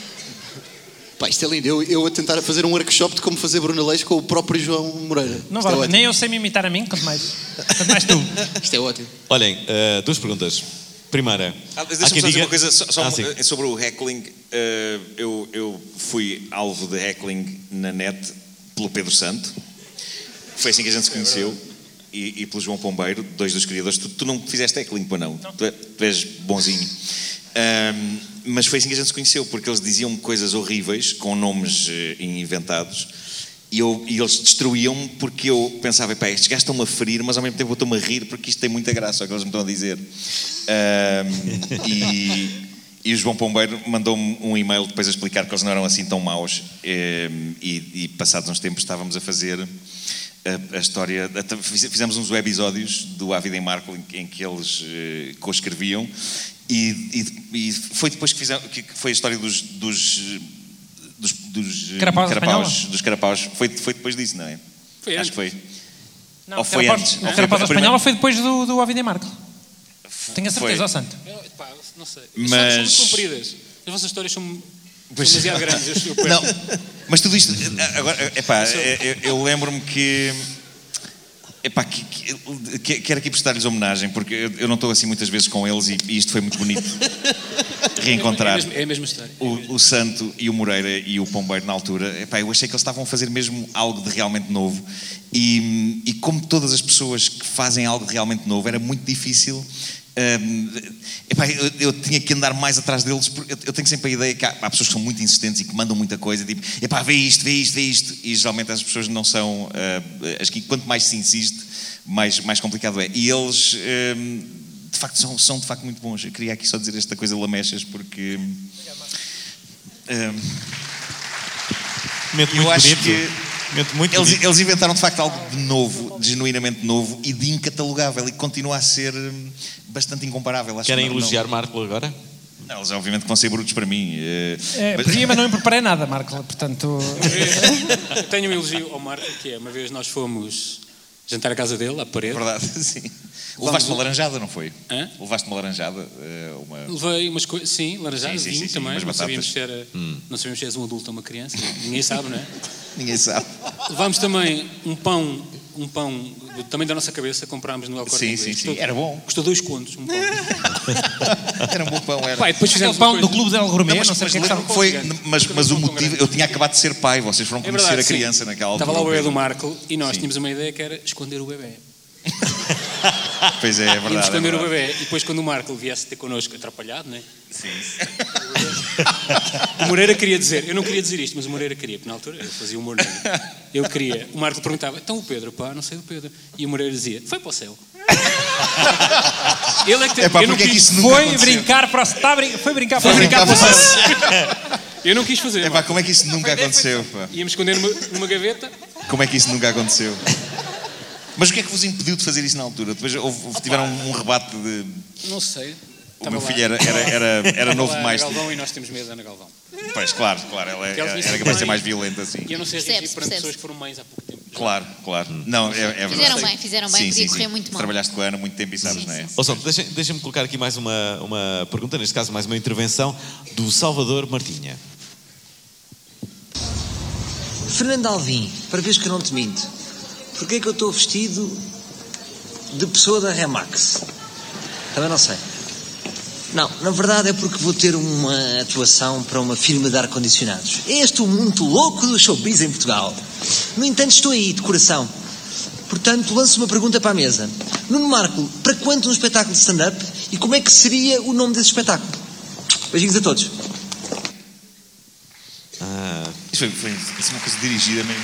Pá, isto é lindo. Eu, eu a tentar fazer um workshop de como fazer Bruno Aleixo com o próprio João Moreira. Não Isto vale, é ótimo. nem eu sei me imitar a mim, quanto mais, quanto mais tu. Isto é ótimo. Olhem, eh, duas perguntas. Primeira, Ah, há Deixa-me quem só dizer diga- uma coisa só, só Ah, sim. eh, sobre o heckling. Eh, eu, eu fui alvo de heckling na net pelo Pedro Santo. Foi assim que a gente se conheceu. E, e pelo João Pombeiro, dois dos criadores. Tu, tu não fizeste heckling, para não? Tu, é- tu és bonzinho. Ahm, mas foi assim que a gente se conheceu, porque eles diziam-me coisas horríveis, com nomes eh, inventados. E, eu, e eles destruíam-me porque eu pensava, pá, estes gajos estão-me a ferir, mas ao mesmo tempo eu estou-me a rir porque isto tem muita graça, é o que eles me estão a dizer. Um, e, e o João Pombeiro mandou-me um e-mail depois a explicar que eles não eram assim tão maus. Um, e, e passados uns tempos estávamos a fazer uh, a, a história. A, fizemos uns webisódios do A Vida em Marco em, em que eles uh, co-escreviam, e, e, e foi depois que fizemos, que foi a história dos. dos dos, dos Carapaus, carapaus, dos carapaus. Foi, foi depois disso, não é? Foi Acho antes. que foi. Não, ou foi Carapaus, antes? O Carapaus Espanhola foi depois do, do A Vida em Marco. Tenho a certeza, Foi. ó Santo. Eu, pá, não sei. Mas- São, são muito compridas. As vossas histórias são, são Pois- demasiado grandes. Eu, eu Não, perco. mas tudo isto. Agora, epá, eu, eu lembro-me que. Epá, que, que, quero aqui prestar-lhes homenagem, porque eu, eu não estou assim muitas vezes com eles, e, e isto foi muito bonito. Reencontrar É a mesma, é a mesma história. o, o Santo e o Moreira e o Pombeiro na altura. Epá, eu achei que eles estavam a fazer mesmo algo de realmente novo, e, e como todas as pessoas que fazem algo de realmente novo, era muito difícil. hum, epá, eu, eu tinha que andar mais atrás deles, porque eu, eu tenho sempre a ideia que há, há pessoas que são muito insistentes e que mandam muita coisa, tipo, epá, vê isto, vê isto, vê isto, e geralmente as pessoas não são, uh, as que quanto mais se insiste, mais, mais complicado é. E eles, hum, de facto, são, são de facto muito bons. Eu queria aqui só dizer esta coisa lamechas, porque hum, Momento eu muito acho bonito. que Momento muito eles, bonito. eles inventaram de facto algo de novo, de genuinamente novo e de incatalogável, e continua a ser hum, bastante incomparável. Acho Querem que não- elogiar Marco agora? Não, eles obviamente vão ser brutos para mim. eh, É, mas- podia, mas não me preparei nada, Marco. Portanto, Eu tenho um elogio ao Marco, que é, uma vez nós fomos jantar à casa dele, à parede. Verdade, sim. Levaste uma laranjada, não foi? Hã? Levaste uma laranjada? eh, uma... Levei umas coisas, sim, laranjada, Sim, sim, vinho sim, sim, também. umas Não sabíamos, batatas. se era, não sabíamos se és um adulto ou uma criança. Ninguém sabe, não é? Ninguém sabe. Levámos também um pão, um pão do tamanho da nossa cabeça, comprámos no El Corte Sim, Inglês. sim, sim. Custou- Era bom. Custou dois contos, um pão. Era um bom pão, era. Pai, depois fizemos aquele pão uma do coisa- Clube del Gourmet, não, Não, mas, sei o mas que é que lembro- estava. foi, gigante. mas, Nunca mas vi o um pão motivo, grande. eu tinha acabado de ser pai, vocês foram É conhecer verdade, a sim. criança naquela altura. Estava lá o bebê do Marco e nós tínhamos uma ideia que era esconder o bebê. Pois é, é Íamos verdade. é esconder o verdade. bebê e depois quando o Marco viesse ter connosco atrapalhado, não é? Sim. O Moreira queria dizer, eu não queria dizer isto, mas o Moreira queria, porque na altura eu fazia humor negro. Eu queria. O Marco perguntava, então o Pedro, pá, não sei do Pedro. E o Moreira dizia, foi para o céu. Ele é que É pá, eu não porque é que quis, isso nunca Foi aconteceu? brincar para o. Está a brin... Foi brincar foi para o. brincar para o para o céu. Eu não quis fazer. É pá, como é que isso nunca aconteceu? Pá? Íamos esconder numa, numa gaveta. Como é que isso nunca aconteceu? Mas o que é que vos impediu de fazer isso na altura? Depois houve, tiveram um rebate de. Não sei. O Estava meu lá. filho era, era, era, era Estava novo lá demais. A Ana Galvão e nós temos medo da Ana Galvão. Pois, claro, claro. Ela Porque ela era, disse era que capaz de ser mãe- mais violenta assim. E eu não sei Percebe-se, reagir para percebe-se. pessoas que foram mães há pouco tempo. Claro, claro. Não, é, é verdade. Fizeram bem, fizeram bem, Sim, podia sim, correr sim. muito mal. Trabalhaste com a Ana há muito tempo e sabes, Sim, não é? sim. Ó Santo, deixa- deixa-me colocar aqui mais uma, uma pergunta, neste caso mais uma intervenção do Salvador Martinha. Fernando Alvim, para vez que eu não te minto, porquê é que eu estou vestido de pessoa da Remax? Também não sei. Não, na verdade é porque vou ter uma atuação para uma firma de ar-condicionados. É este o muito louco do showbiz em Portugal. No entanto, estou aí, de coração. Portanto, lanço uma pergunta para a mesa. Nuno Marco, para quanto um espetáculo de stand-up e como é que seria o nome desse espetáculo? Beijinhos a todos. Ah, Isso foi, foi isso é uma coisa dirigida mesmo.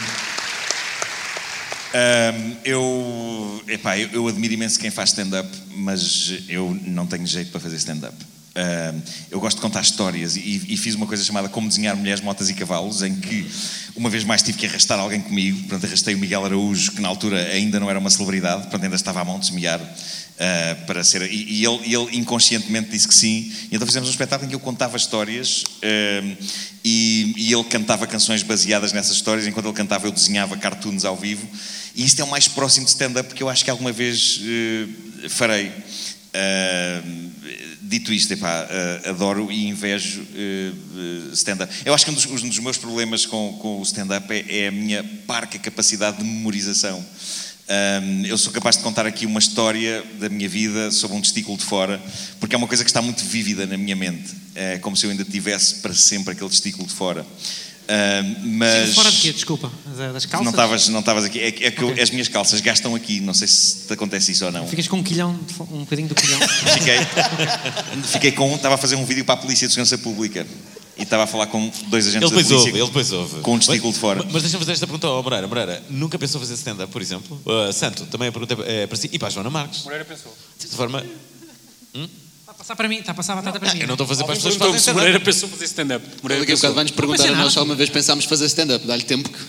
Ahm, eu, epá, eu, eu admiro imenso quem faz stand-up, mas eu não tenho jeito para fazer stand-up. Ahm, eu gosto de contar histórias e, e fiz uma coisa chamada Como Desenhar Mulheres, Motas e Cavalos, em que uma vez mais tive que arrastar alguém comigo. Portanto, arrastei o Miguel Araújo, que na altura ainda não era uma celebridade, portanto ainda estava à mão de semear. Uh, para ser, e, e, ele, e ele inconscientemente disse que sim, e então fizemos um espetáculo em que eu contava histórias uh, e, e ele cantava canções baseadas nessas histórias. Enquanto ele cantava, eu desenhava cartoons ao vivo, e isto é o mais próximo de stand-up que eu acho que alguma vez uh, farei. Uh, dito isto, epá, uh, adoro e invejo uh, stand-up. Eu acho que um dos, um dos meus problemas com, com o stand-up é, é a minha parca capacidade de memorização. Um, eu sou capaz de contar aqui uma história da minha vida sob um testículo de fora, porque é uma coisa que está muito vívida na minha mente. É como se eu ainda tivesse para sempre aquele testículo de fora. Um, mas Fora de quê? Desculpa. Das calças? não estavas não estavas aqui. É, que- é que eu- Ok. as minhas calças gastam aqui. Não sei se te acontece isso ou não. Ficas com um quilhão, de fo- um bocadinho do quilhão. Fiquei, fiquei com um, estava a fazer um vídeo para a Polícia de Segurança Pública e estava a falar com dois agentes ele da depois polícia ouve, ele depois ouve. com um testículo de fora. Mas, mas deixa-me fazer esta pergunta ao Moreira. Moreira, nunca pensou fazer stand-up, por exemplo? Uh, Santo, também a pergunta é para si. E para a Joana Marques. Moreira pensou. De certa forma, Está a passar para mim, está a passar a batata para mim. eu não estou a fazer para as pessoas que Perguntou-me fazem se o Moreira stand-up. pensou fazer stand-up. Ele Moreira daqui a pensou. bocado vai-nos perguntar pensei a nós nada. se alguma vez pensámos fazer stand-up. Dá-lhe tempo que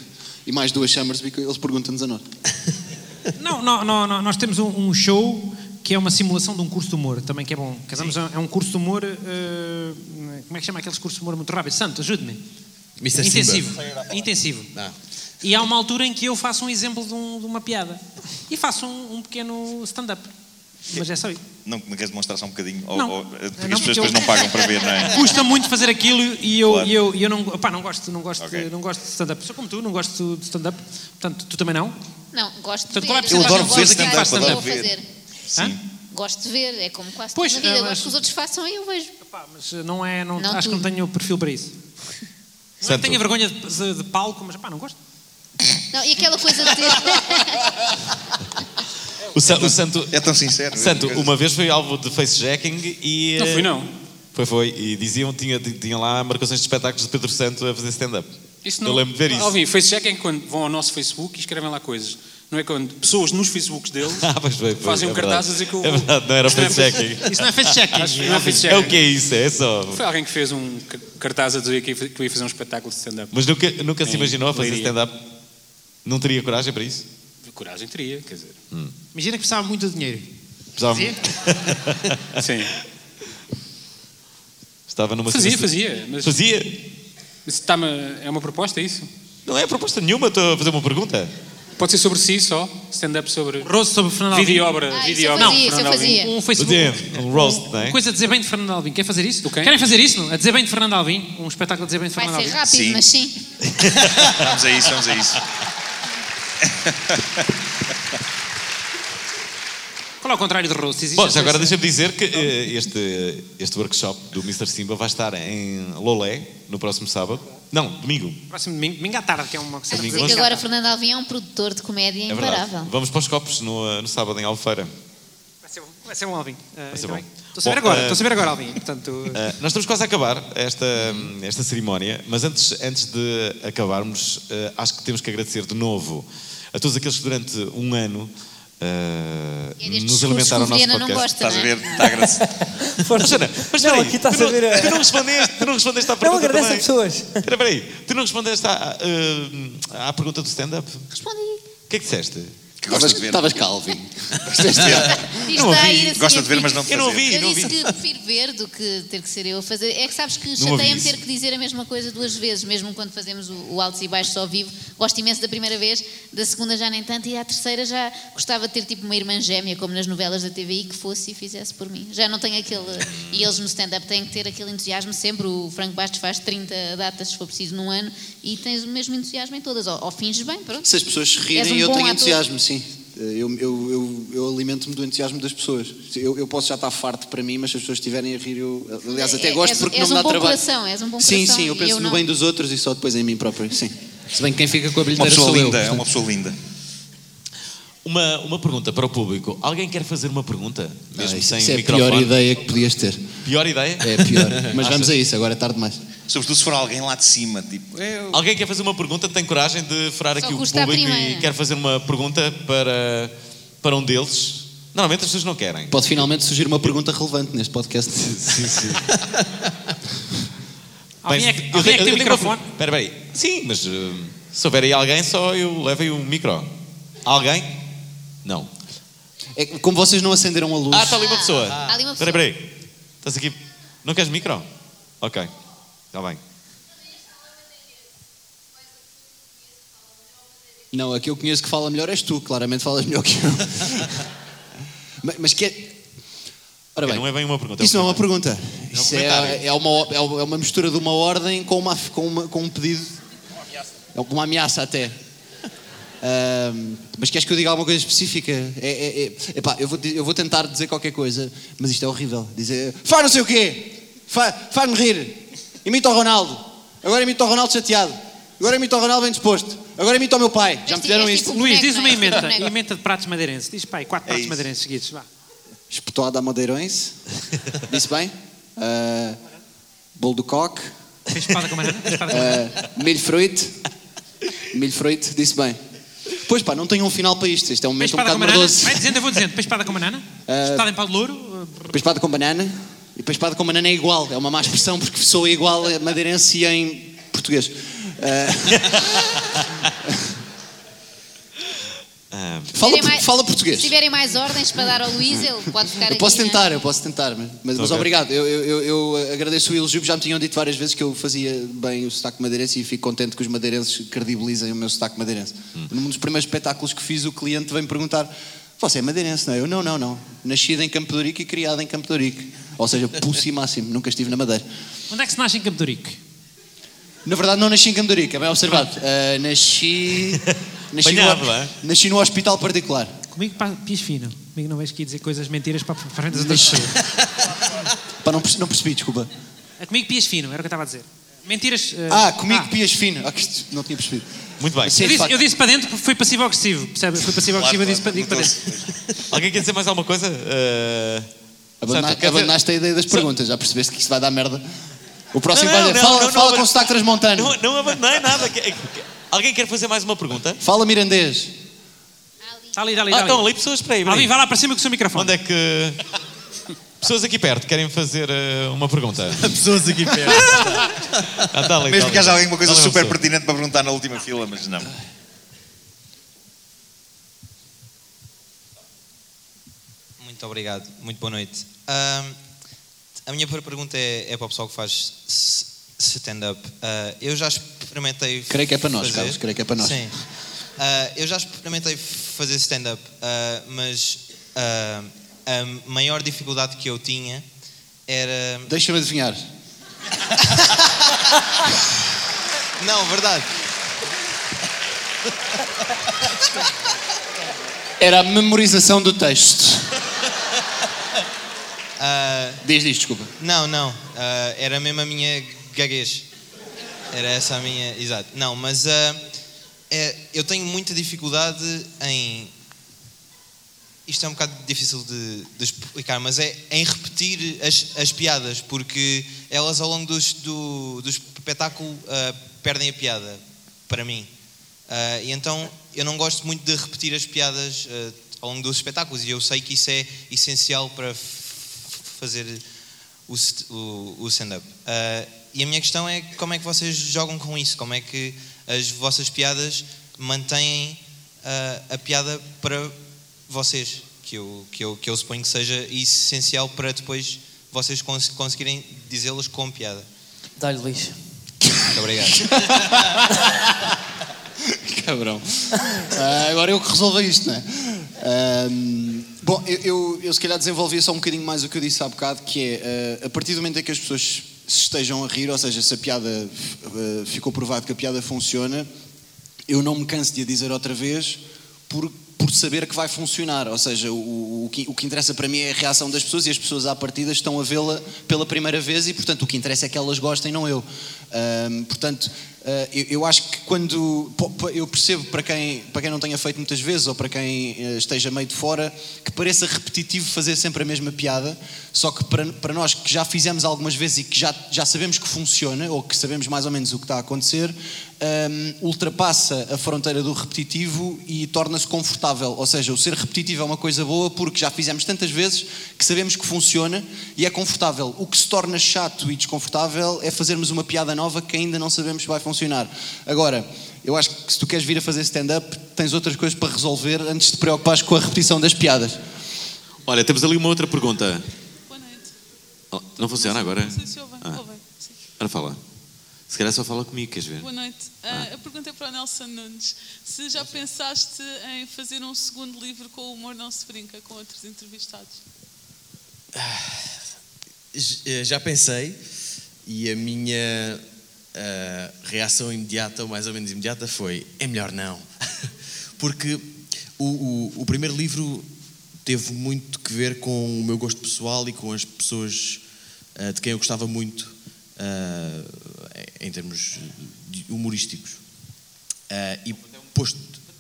E mais duas Summersby que eles perguntam-nos a nós. Não, não, não, não, nós temos um, um show que é uma simulação de um curso de humor, também que é bom. Casamos é um curso de humor, uh, como é que chama aqueles cursos de humor muito rápido? Santo, ajude-me. mister Intensivo. Simba. Intensivo. Ah. E há uma altura em que eu faço um exemplo de, um, de uma piada. E faço um, um pequeno stand-up. Mas é só isso. Não, não queres demonstrar só um bocadinho? Ou, Não. ou, porque Não, as pessoas porque depois eu- não pagam para ver, não é? Custa muito fazer aquilo e eu, Claro. e eu, e eu não, opá, não gosto, não gosto, Ok. de, não gosto de stand-up. Sou como tu, não gosto de stand-up. Portanto, tu também não? Não, gosto de Portanto, ver. qual é a mas Eu adoro não ver gosto de stand-up, ficar adoro eu a ver. fazer. Sim. Gosto de ver, é como quase Pois, tudo na vida. é, mas- Gosto que os outros façam e eu vejo. Mas não é, não, Não acho tudo. que não tenho perfil para isso. Não é que tenho vergonha de, de, de palco, mas pá, não gosto. Não, e aquela coisa de ter. O, Sa- o Santo. É tão sincero. Santo, uma vez foi alvo de facejacking e. Não eh, fui, não. Foi, foi. E diziam, tinha, tinha lá marcações de espetáculos de Pedro Santo a fazer stand-up. Isso não... Eu lembro de ver isso. Alvin, facecheck é quando vão ao nosso Facebook e escrevem lá coisas. Não é quando pessoas nos Facebooks deles Ah, pois foi, foi, fazem é um verdade. cartaz a dizer que eu... É verdade, não era Isto não é facechecking. Isso não é facechecking. Acho que não é facechecking. É o que é isso? É só. Foi alguém que fez um ca- cartaz a dizer que ia que ia fazer um espetáculo de stand-up. Mas nunca, nunca se Em imaginou a fazer Leiria. stand-up? Não teria coragem para isso? Coragem teria, quer dizer. Imagina que precisava muito de dinheiro. Precisava- Fazia? Sim. Estava numa Fazia, situação- fazia. Mas Fazia? Isso está-me- é uma proposta, é isso? Não é proposta nenhuma, estou a fazer uma pergunta. Pode ser sobre si só, stand-up sobre... Roast sobre Fernando Alvim. Videoobra. Ah, isso eu videoobra fazia, de isso eu Fernando Alvim. fazia. Um Facebook. Fazia um roast, não é? Uma coisa a dizer bem de Fernando Alvim. Quer fazer isso? quem? Querem fazer isso? Não? A dizer bem de Fernando Alvim? Um espetáculo a dizer bem de Vai Fernando ser Alvim? rápido, Sim. mas sim. Vamos a isso, vamos a isso. Qual é o contrário de roast? Existe Bom, essa já agora coisa? deixa-me dizer que eh, este, este workshop do mister Simba vai estar em Lolé no próximo sábado. Não, domingo. Próximo domingo, domingo à tarde, que é uma coisa. Domingo. Dizer que agora Fernando Alvim é um produtor de comédia É verdade. imparável. Vamos para os copos no, eh, no sábado em Albufeira. Vai ser bom, vai ser um Alvim. Ah, Vai ser ainda bom. bem. Estou a saber Bom, agora, eh, estou a saber agora, Alvim. Portanto, Uh, nós estamos quase a acabar esta, esta cerimónia, mas antes, antes de acabarmos, uh, acho que temos que agradecer de novo a todos aqueles que durante um ano uh, É destes nos discursos alimentaram o que o nosso Viana não podcast. gosta, Estás a não ver? é? Está a agradecer. Mas, Ana, mas Não, espera aí, aqui está a tu, não, saber a- tu não respondeste, tu não respondeste à pergunta agradece a também. pessoas. Espera, espera aí, tu não respondeste à, uh, à pergunta do stand-up. Respondi. O que é que disseste? Que gosta de ver. Estavas Calvin. Isto está a ir assim Gosta a de ver, fim. mas não de Eu não fazer. ouvi, Eu não disse ouvi. que prefiro ver do que ter que ser eu a fazer. É que sabes que Não ouvi chateia-me isso. ter que dizer a mesma coisa duas vezes, mesmo quando fazemos o, o altos e baixos ao vivo. Gosto imenso da primeira vez, da segunda já nem tanto, e à terceira já gostava de ter tipo uma irmã gêmea, como nas novelas da T V I, que fosse e fizesse por mim. Já não tenho aquele. E eles no stand-up têm que ter aquele entusiasmo sempre. O Franco Bastos faz trinta datas, se for preciso, num ano, e tens o mesmo entusiasmo em todas. Ou, ou finges bem, pronto. Se as pessoas se És um rirem, eu bom tenho ator. entusiasmo, sim. Eu, eu, eu, eu alimento-me do entusiasmo das pessoas. Eu, eu posso já estar farto para mim, mas se as pessoas estiverem a rir, eu, aliás, até É- gosto és- porque és não me um dá bom trabalho. coração, és um bom sim, coração sim, eu e penso eu no não. bem dos outros e só depois em mim próprio, sim. Se bem que quem fica com a Uma bilheteira pessoa sou eu. linda, é portanto. uma pessoa linda. Uma, uma pergunta para o público. Alguém quer fazer uma pergunta? Mesmo Ah, isso, sem isso é a microfone? pior ideia que podias ter. Pior ideia? É a pior. Mas vamos Achas? a isso, agora é tarde demais. Sobretudo se for alguém lá de cima, tipo. Eu... Alguém quer fazer uma pergunta, tem coragem de furar Só aqui o custa a público e primeira. quer fazer uma pergunta para, para um deles? Normalmente as pessoas não querem. Pode finalmente surgir uma pergunta relevante neste podcast. Sim, sim. Alguém é que, Bem, alguém é que tem tenho microfone? uma- Espera aí. Sim, mas uh, se houver aí alguém, só eu levo aí um micro. Alguém? Não. É que como vocês não acenderam a luz. Ah, está ali uma pessoa. Há ali uma Espera pessoa. aí, espera aí. Estás aqui. Não queres micro? Ok. Está bem. Não, a que eu conheço que fala melhor és tu, claramente falas melhor que eu. mas, mas que é. Ora bem, Não é bem uma pergunta. é isso não é uma comentário. pergunta. um Isso comentário. é, é, uma, é uma mistura de uma ordem com, uma, com, uma, com um pedido. É uma ameaça até. Ahm, mas queres que eu diga alguma coisa específica? É, é, é, epá, eu, vou, di- eu vou tentar dizer qualquer coisa, mas isto é horrível. Dizer, faz não sei o quê, faz, faz-me rir, imita o Ronaldo, agora imita o Ronaldo chateado, agora imita o Ronaldo bem disposto, agora imita o meu pai. Já me fizeram és isto. tipo- Luís, boneco, diz não uma é? emenda. Boneco. Emenda de pratos madeirenses. Diz, pai, quatro É pratos isso. madeirenses seguidos. Vá. Espetada a madeirões, disse bem. Ah, bolo do coque, Fez espada com banana? Fez espada com banana? ah, milho frito, milho frito, disse bem. Pois pá, não tenho um final para isto, isto é um Fez momento um espada com bocado banana? merdoso. Vai dizendo, eu vou dizendo. Fez espada com banana? Ah, Espada em pau de louro? Pespada com banana. E pespada com banana é igual. É uma má expressão porque sou igual a madeirense e em português. Ah, Ah, Fala, Se tiverem por- mais- fala português. Se tiverem mais ordens para dar ao Luís, ele pode ficar Eu aqui. posso né? tentar, eu posso tentar, mas, mas Ok. obrigado. Eu, eu, eu, eu agradeço o elogio, já me tinham dito várias vezes que eu fazia bem o sotaque madeirense e fico contente que os madeirenses credibilizem o meu sotaque madeirense. Hum. Num dos primeiros espetáculos que fiz, o cliente veio-me perguntar: você é madeirense, não é? Eu, não, não, não. Nascido em Campo de Ourique e criado em Campo de Ourique. Ou seja, pulso e máximo, nunca estive na Madeira. Onde é que se nasce em Campo de Ourique? Na verdade, não nasci em Campo de Ourique, é bem observado. Ah, nasci. Nasci no, Apanhado, é? nasci no hospital particular. Comigo pá, pias fino. Comigo não vais aqui dizer coisas mentiras para, para frente das outras pessoas. Pá, não, perce- não percebi, desculpa. É comigo pias fino, era o que eu estava a dizer. Mentiras. eh, Ah, comigo pias fino. Ah, que isto não tinha percebido. Muito bem. Sim, Eu de disse, facto. eu disse para dentro porque foi passivo-agressivo. Percebe? Foi passivo-agressivo, eu disse para, digo para dentro. Alguém quer dizer mais alguma coisa? Uh... Abandona- Certo, quer dizer- abandonaste a ideia das perguntas, já percebeste que isso vai dar merda. O próximo Não, vai não, dizer, não, fala, não, fala não, com o sotaque transmontano. Não, não abandonei nada. Que- que- Alguém quer fazer mais uma pergunta? Fala mirandês. Está ali, está ali, Ah, está estão ali. ali pessoas para aí. para aí. Alvin, vai lá para cima com o seu microfone. Onde é que. Pessoas aqui perto querem fazer uh, uma pergunta? Pessoas aqui perto. Ah, tá ali, Mesmo tá que haja ali. alguma coisa Tá ali uma super pessoa. pertinente para perguntar na última fila, mas não. Muito obrigado, muito boa noite. Ahm, a minha primeira pergunta é, é para o pessoal que faz s- stand-up. Ah, eu já experimentei. Creio que é para nós, fazer- Carlos, creio que é para nós. Sim. Ah, eu já experimentei fazer stand-up, ah, mas ah, a maior dificuldade que eu tinha era. Deixa-me adivinhar. Não, verdade. Era a memorização do texto. Ah, Diz isto, desculpa. Não, não. Ah, era mesmo a minha gaguez. Era essa a minha. Exato. Não, mas ah, é, eu tenho muita dificuldade em. Isto é um bocado difícil de, de explicar, mas é em repetir as, as piadas, porque elas ao longo dos, do, do espetáculo ah, perdem a piada, para mim. Ah, e então eu não gosto muito de repetir as piadas ah, ao longo dos espetáculos, e eu sei que isso é essencial para f- fazer o, st- o, o stand-up. Ah, e a minha questão é como é que vocês jogam com isso? Como é que as vossas piadas mantêm ah, a piada para vocês? Que eu, que, eu, que eu suponho que seja essencial para depois vocês cons- conseguirem dizê-las com piada. Dá-lhe lixo. Muito obrigado. Cabrão. Ah, agora eu que resolvo isto, não é? Ahm, bom, eu, eu, eu se calhar desenvolvia só um bocadinho mais o que eu disse há bocado, que é, ah, a partir do momento em que as pessoas se estejam a rir, ou seja, se a piada, ah, ficou provado que a piada funciona, eu não me canso de a dizer outra vez, por, por saber que vai funcionar. Ou seja, o, o, que, o que interessa para mim é a reação das pessoas, e as pessoas à partida estão a vê-la pela primeira vez, e portanto o que interessa é que elas gostem, não eu. Ahm, portanto, ah, eu, eu acho que quando po- po- eu percebo, para quem, para quem não tenha feito muitas vezes, ou para quem eh, esteja meio de fora, que pareça repetitivo fazer sempre a mesma piada, só que para, para nós que já fizemos algumas vezes e que já, já sabemos que funciona, ou que sabemos mais ou menos o que está a acontecer, ahm, ultrapassa a fronteira do repetitivo e torna-se confortável. Ou seja, o ser repetitivo é uma coisa boa porque já fizemos tantas vezes que sabemos que funciona e é confortável. O que se torna chato e desconfortável é fazermos uma piada nova que ainda não sabemos se vai funcionar. Agora, eu acho que se tu queres vir a fazer stand-up, tens outras coisas para resolver antes de te preocupares com a repetição das piadas. Olha, temos ali uma outra pergunta. Boa noite. Oh, não funciona agora? Não sei se ouvem. Ah. Ouvem, sim. Ora, fala. Se calhar só fala comigo, queres ver? Boa noite. Ah, a pergunta é para o Nelson Nunes. Se já pensaste em fazer um segundo livro com o Humor Não Se Brinca, com outros entrevistados? J- Já pensei, e a minha ah, reação imediata, ou mais ou menos imediata, foi: é melhor não. Porque o, o, o primeiro livro teve muito que ver com o meu gosto pessoal e com as pessoas ah, de quem eu gostava muito, ah, em termos de- humorísticos. Ah, e posto.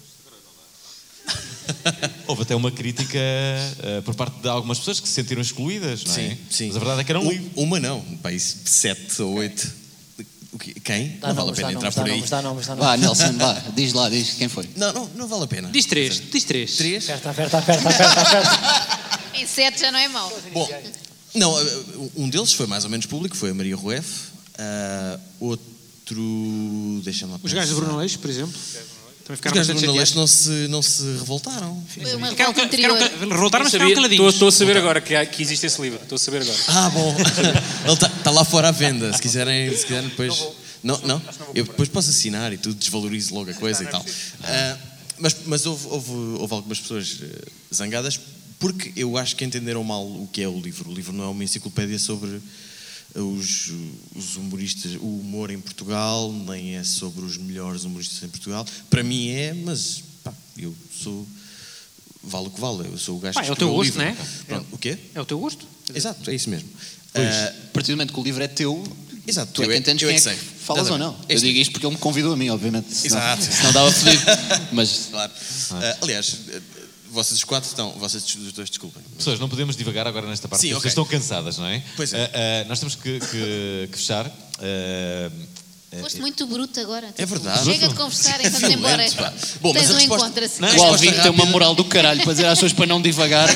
Houve até uma crítica uh, por parte de algumas pessoas que se sentiram excluídas, não é? Sim, sim. Mas a verdade é que era um U- livro. Uma não, pá, isso, sete ou oito. O quê? Quem? Dá não vale a nomes, pena dá entrar nomes, por dá aí. nomes, dá nomes, dá Vá, nomes. Nelson, vá, diz lá, diz quem foi. Não, não, não vale a pena. Diz três, diz três. Três? Aperta, aperta, aperta, aperta, aperta. Em sete já não é mau. Bom, não, um deles foi mais ou menos público, foi a Maria Rueff. Ah, outro, deixa-me lá Os gajos do pensar. Bruno Leix, por exemplo. Também Os ficaram gajos bastante jornalistas chateados. não se, não se revoltaram. Foi uma Ficaram- revolta interior. ficaram- revoltaram, mas Sabia- ficaram caladinhos. Estou, estou a saber agora que, há- que existe esse livro. Estou a saber agora. Ah, bom. Ele está tá lá fora à venda. Se quiserem, se quiserem depois. Não, não? Eu depois posso assinar e tudo, desvalorizo logo a coisa e tal. Ah, mas mas houve, houve, houve algumas pessoas eh, zangadas porque eu acho que entenderam mal o que é o livro. O livro não é uma enciclopédia sobre os, os humoristas, o humor em Portugal, nem é sobre os melhores humoristas em Portugal. Para mim é, mas pá, eu sou. Vale o que vale, eu sou o gajo Pá, que é o teu escreveu gosto, livro. não é? Pronto, o quê? É o teu gosto. Exato, é isso mesmo. Pois, Ah, a partir do momento que o livro é teu, Exato, tu é eu que é- entendes eu é quem é que que sei. falas ou não. Exatamente. Eu digo isto porque ele me convidou a mim, obviamente. Senão, Exato. senão dava fodido. Mas, claro. Ah, aliás, ah, vocês os quatro estão, vocês os dois, desculpem. Pessoas, não podemos divagar agora nesta parte, Sim, porque ok. vocês estão cansadas, não é? Pois é. Ah, ah, nós temos que, que- que fechar. Ah, Foste muito bruto agora. É verdade. Chega de conversar e É vamos embora. violento, pá. Bom, Tens mas a um resposta- encontro assim. Não, a o resposta Alvin tem rápida- uma moral do caralho para dizer às pessoas para não divagar.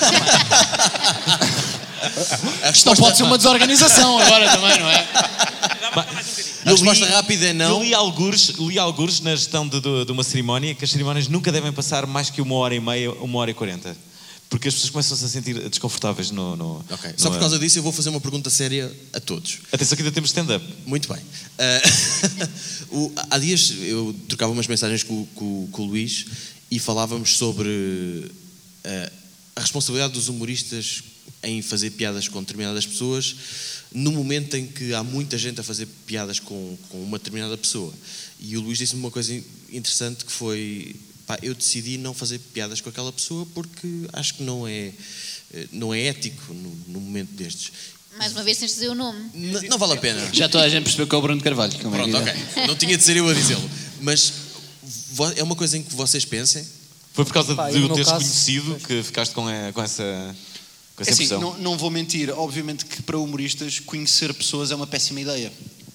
A Isto não pode ser uma desorganização agora também, não é? A resposta rápida é não. Eu li algures, li algures na gestão de, de- de uma cerimónia que as cerimónias nunca devem passar mais que uma hora e meia, uma hora e quarenta. Porque as pessoas começam-se a sentir desconfortáveis no. no Ok. no- Só por causa disso eu vou fazer uma pergunta séria a todos. Atenção que ainda temos stand-up. Muito bem. Ah, o- há dias eu trocava umas mensagens com, com- com o Luís e falávamos sobre ah, a responsabilidade dos humoristas em fazer piadas com determinadas pessoas no momento em que há muita gente a fazer piadas com, com uma determinada pessoa. E o Luís disse-me uma coisa interessante que foi... Pá, eu decidi não fazer piadas com aquela pessoa porque acho que não é, não é ético no, no momento destes. Mais uma vez tens de dizer o nome. N- não vale a pena. Já toda a gente percebeu que é o Bruno de Carvalho. Como é Pronto, que é? ok. Não tinha de ser eu a dizê-lo. Mas vo- é uma coisa em que vocês pensem. Foi por causa Pá, de no o meu teres caso- conhecido que ficaste com, a- com essa, com essa É assim, impressão. não, não vou mentir, obviamente que para humoristas conhecer pessoas é uma péssima ideia.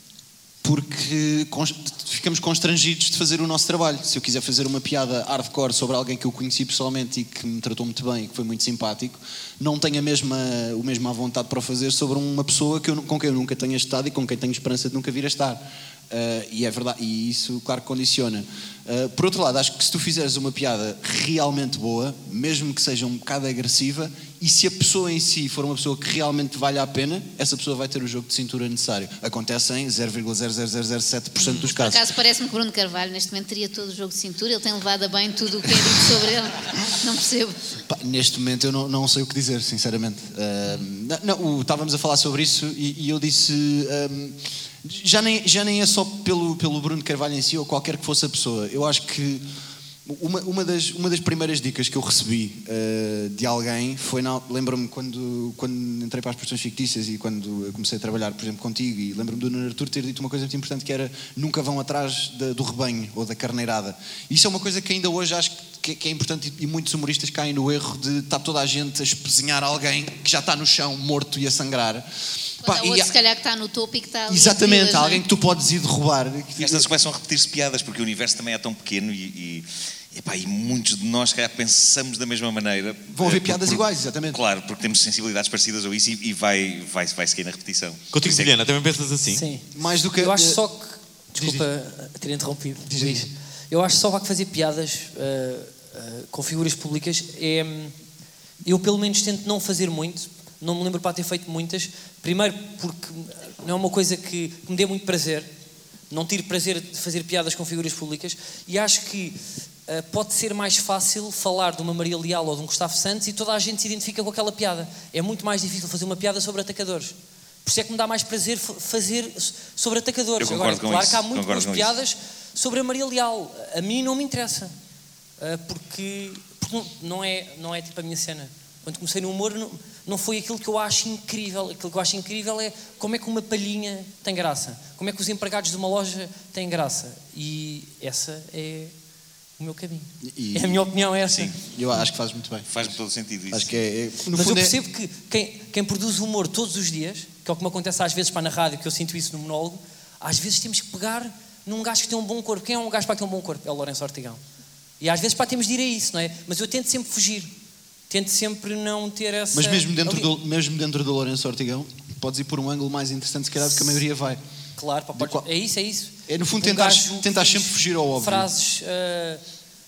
Porque cons- ficamos constrangidos de fazer o nosso trabalho. Se eu quiser fazer uma piada hardcore sobre alguém que eu conheci pessoalmente e que me tratou muito bem e que foi muito simpático, não tenho a mesma, o mesmo à vontade para o fazer sobre uma pessoa que eu, com quem eu nunca tenha estado e com quem tenho esperança de nunca vir a estar. Uh, e é verdade, e isso claro que condiciona. Uh, por outro lado, acho que se tu fizeres uma piada realmente boa, mesmo que seja um bocado agressiva, e se a pessoa em si for uma pessoa que realmente vale a pena, essa pessoa vai ter o jogo de cintura necessário. Acontece em zero vírgula zero zero zero zero sete por cento dos Por casos. acaso parece-me que Bruno Carvalho neste momento teria todo o jogo de cintura. Ele tem levado a bem tudo o que é dito sobre ele. Não percebo. Pá, neste momento eu não, não sei o que dizer, sinceramente. Uh, não, não, o- estávamos a falar sobre isso e, e eu disse... um, já, nem, já nem é só pelo, pelo Bruno Carvalho em si ou qualquer que fosse a pessoa. Eu acho que uma, uma, das, uma das primeiras dicas que eu recebi uh, de alguém foi... na- Lembro-me quando, quando entrei para as profissões fictícias e quando eu comecei a trabalhar, por exemplo, contigo, e lembro-me do Nuno Artur ter dito uma coisa muito importante que era nunca vão atrás da- do rebanho ou da carneirada. Isso é uma coisa que ainda hoje acho que, que é importante e, e muitos humoristas caem no erro de estar toda a gente a espezinhar alguém que já está no chão, morto e a sangrar. Pá, Ou e se calhar que está no topo e que está ali. exatamente, filas, não é? alguém que tu podes ir derrubar. E às vezes começam a repetir-se piadas, porque o universo também é tão pequeno e, e, epá, e muitos de nós, se calhar, pensamos da mesma maneira. Vão haver Eh, por- piadas por- iguais, exatamente. Claro, porque temos sensibilidades parecidas ou isso e, e vai, vai, vai seguir na repetição. Contigo, Por isso é que- Juliana, também pensas assim? Sim. Mais do que... Eu acho eh, só que. Desculpa ter interrompido, Luís. Eu acho só que fazer piadas uh, uh, com figuras públicas é. hum, Eu, pelo menos, tento não fazer muito. Não me lembro para ter feito muitas. Primeiro, porque não é uma coisa que me dê muito prazer. Não tiro prazer de fazer piadas com figuras públicas. E acho que uh, pode ser mais fácil falar de uma Maria Leal ou de um Gustavo Santos e toda a gente se identifica com aquela piada. É muito mais difícil fazer uma piada sobre atacadores. Por isso é que me dá mais prazer fa- fazer sobre atacadores. Eu concordo Agora, com claro isso, que há muito concordo boas com piadas sobre a Maria Leal. A mim não me interessa. Uh, porque, porque não, não, é, não é tipo a minha cena. Quando comecei no humor, não, não foi aquilo que eu acho incrível. Aquilo que eu acho incrível é como é que uma palhinha tem graça. Como é que os empregados de uma loja têm graça. E essa é o meu caminho. E- É a minha opinião, é essa. Sim, Eu acho que faz muito bem. faz-me todo sentido isso. Acho que é... é- no Mas eu fundo é- percebo que quem, quem produz humor todos os dias, que é o que me acontece às vezes para na rádio, que eu sinto isso no monólogo, às vezes temos que pegar num gajo que tem um bom corpo. Quem é um gajo para ter um bom corpo? É o Lourenço Ortigão. E às vezes pá, temos de ir a isso, não é? Mas eu tento sempre fugir. Tento sempre não ter essa... Mas mesmo dentro, ali- do, mesmo dentro do Lourenço Ortigão, podes ir por um ângulo mais interessante, se calhar, do que a maioria vai. Claro, pá, podes- é isso, é isso. É, no fundo, Um tentar, gajo tentar que sempre diz fugir ao óbvio. Frases... ah,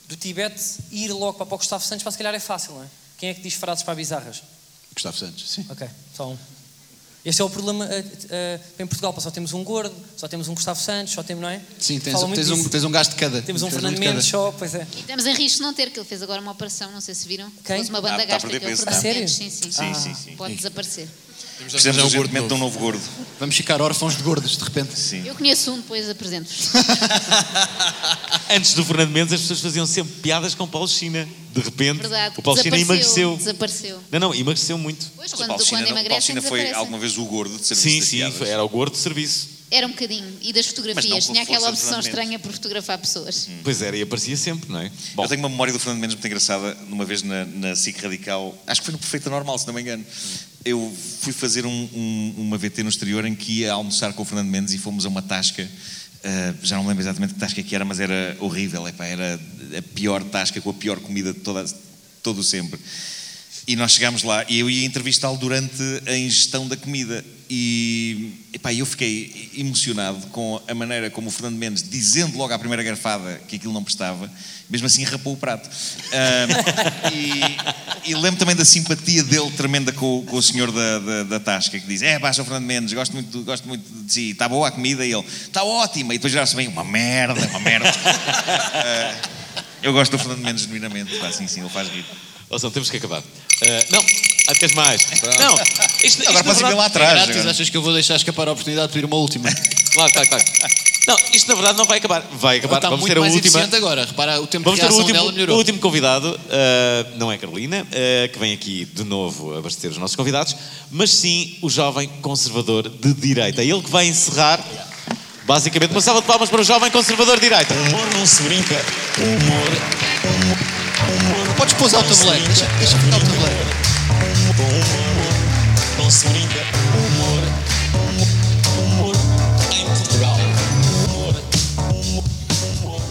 do Tibete ir logo para o Gustavo Santos, para se calhar é fácil, não é? Quem é que diz frases para bizarras? Gustavo Santos, sim. Ok, só um. Este é o problema uh, uh, em Portugal, só temos um gordo, só temos um Gustavo Santos, só temos, não é? Sim, tens, tens, um, tens um gajo de cada. Temos um tens Fernando um de Mendes só, pois é. E temos em risco de não ter, que ele fez agora uma operação, não sei se viram. Quem? Fez uma banda Ah, está a gástrica, perder o peso. Fernando A sério? Mendes, sim, sim. Sim, sim, sim. Pode desaparecer. Precisamos urgentemente de um novo gordo. Vamos ficar órfãos de gordos, de repente. Sim. Eu conheço um, depois apresento-vos. Antes do Fernando Mendes, as pessoas faziam sempre piadas com o Paulo China. De repente, Verdade, o Paulo China emagreceu. Desapareceu. Não, não, emagreceu muito. Pois, O quando, Paulo China, quando não- o Paulo emagrecem, China foi desaparecem. alguma vez o gordo de serviço Sim, das sim, piadas. era o gordo de serviço. Era um bocadinho. E das fotografias. Mas não Tinha com aquela força de obsessão Fernando estranha por fotografar pessoas. Pois era, e aparecia sempre, não é? Bom, Eu tenho uma memória do Fernando Mendes muito engraçada, numa vez na, na S I C Radical, acho que foi no Perfeita Normal, se não me engano. Eu fui fazer um, um, uma V T no exterior em que ia almoçar com o Fernando Mendes e fomos a uma tasca, uh, já não me lembro exatamente que tasca que era, mas era horrível, epá, era a pior tasca com a pior comida de toda, todo o sempre. E nós chegámos lá e eu ia entrevistá-lo durante a ingestão da comida e epá, eu fiquei emocionado com a maneira como o Fernando Mendes, dizendo logo à primeira garfada que aquilo não prestava, mesmo assim rapou o prato. Um, e, e lembro também da simpatia dele tremenda com, com o senhor da, da, da tasca, que diz: é, baixa o Fernando Mendes, gosto muito, gosto muito de si, está boa a comida? E ele: está ótima. E depois já se bem, uma merda, uma merda. uh, eu gosto do Fernando Mendes genuinamente, pá, sim, sim, ele faz rir. Ouçam, temos que acabar. Uh, não, ah, queres mais? Não, isto, isto Agora podes ir lá É atrás. grátis, agora. achas que eu vou deixar escapar a oportunidade de pedir uma última? Claro, claro, claro. Não, isto na verdade não vai acabar. Vai acabar. Ela está Vamos muito ter a mais última. eficiente agora. Repara, o tempo Vamos de ter o reação último, dela o melhorou. último convidado, uh, não é Carolina, uh, que vem aqui de novo abastecer os nossos convidados, mas sim o jovem conservador de direita. É ele que vai encerrar, basicamente, uma salva de palmas para o jovem conservador de direita. O humor não se brinca. O humor. humor Podes pousar o tabuleiro. Deixa, deixa ficar o tabuleiro. Com o humor não se brinca. O humor. O humor em Portugal. O humor. O humor.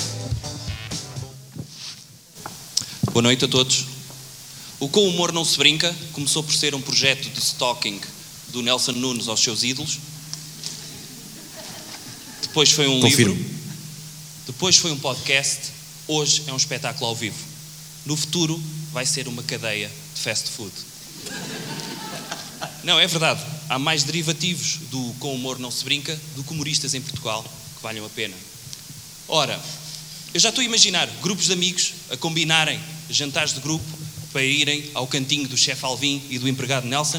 Boa noite a todos. O Com Humor Não Se Brinca começou por ser um projeto de stalking do Nelson Nunes aos seus ídolos. Depois foi um Confirmo. livro. Depois foi um podcast. Hoje é um espetáculo ao vivo. No futuro vai ser uma cadeia de fast food. Não, é verdade. Há mais derivativos do Com Humor Não Se Brinca do que humoristas em Portugal que valham a pena. Ora, eu já estou a imaginar grupos de amigos a combinarem jantares de grupo para irem ao cantinho do chefe Alvin e do empregado Nelson.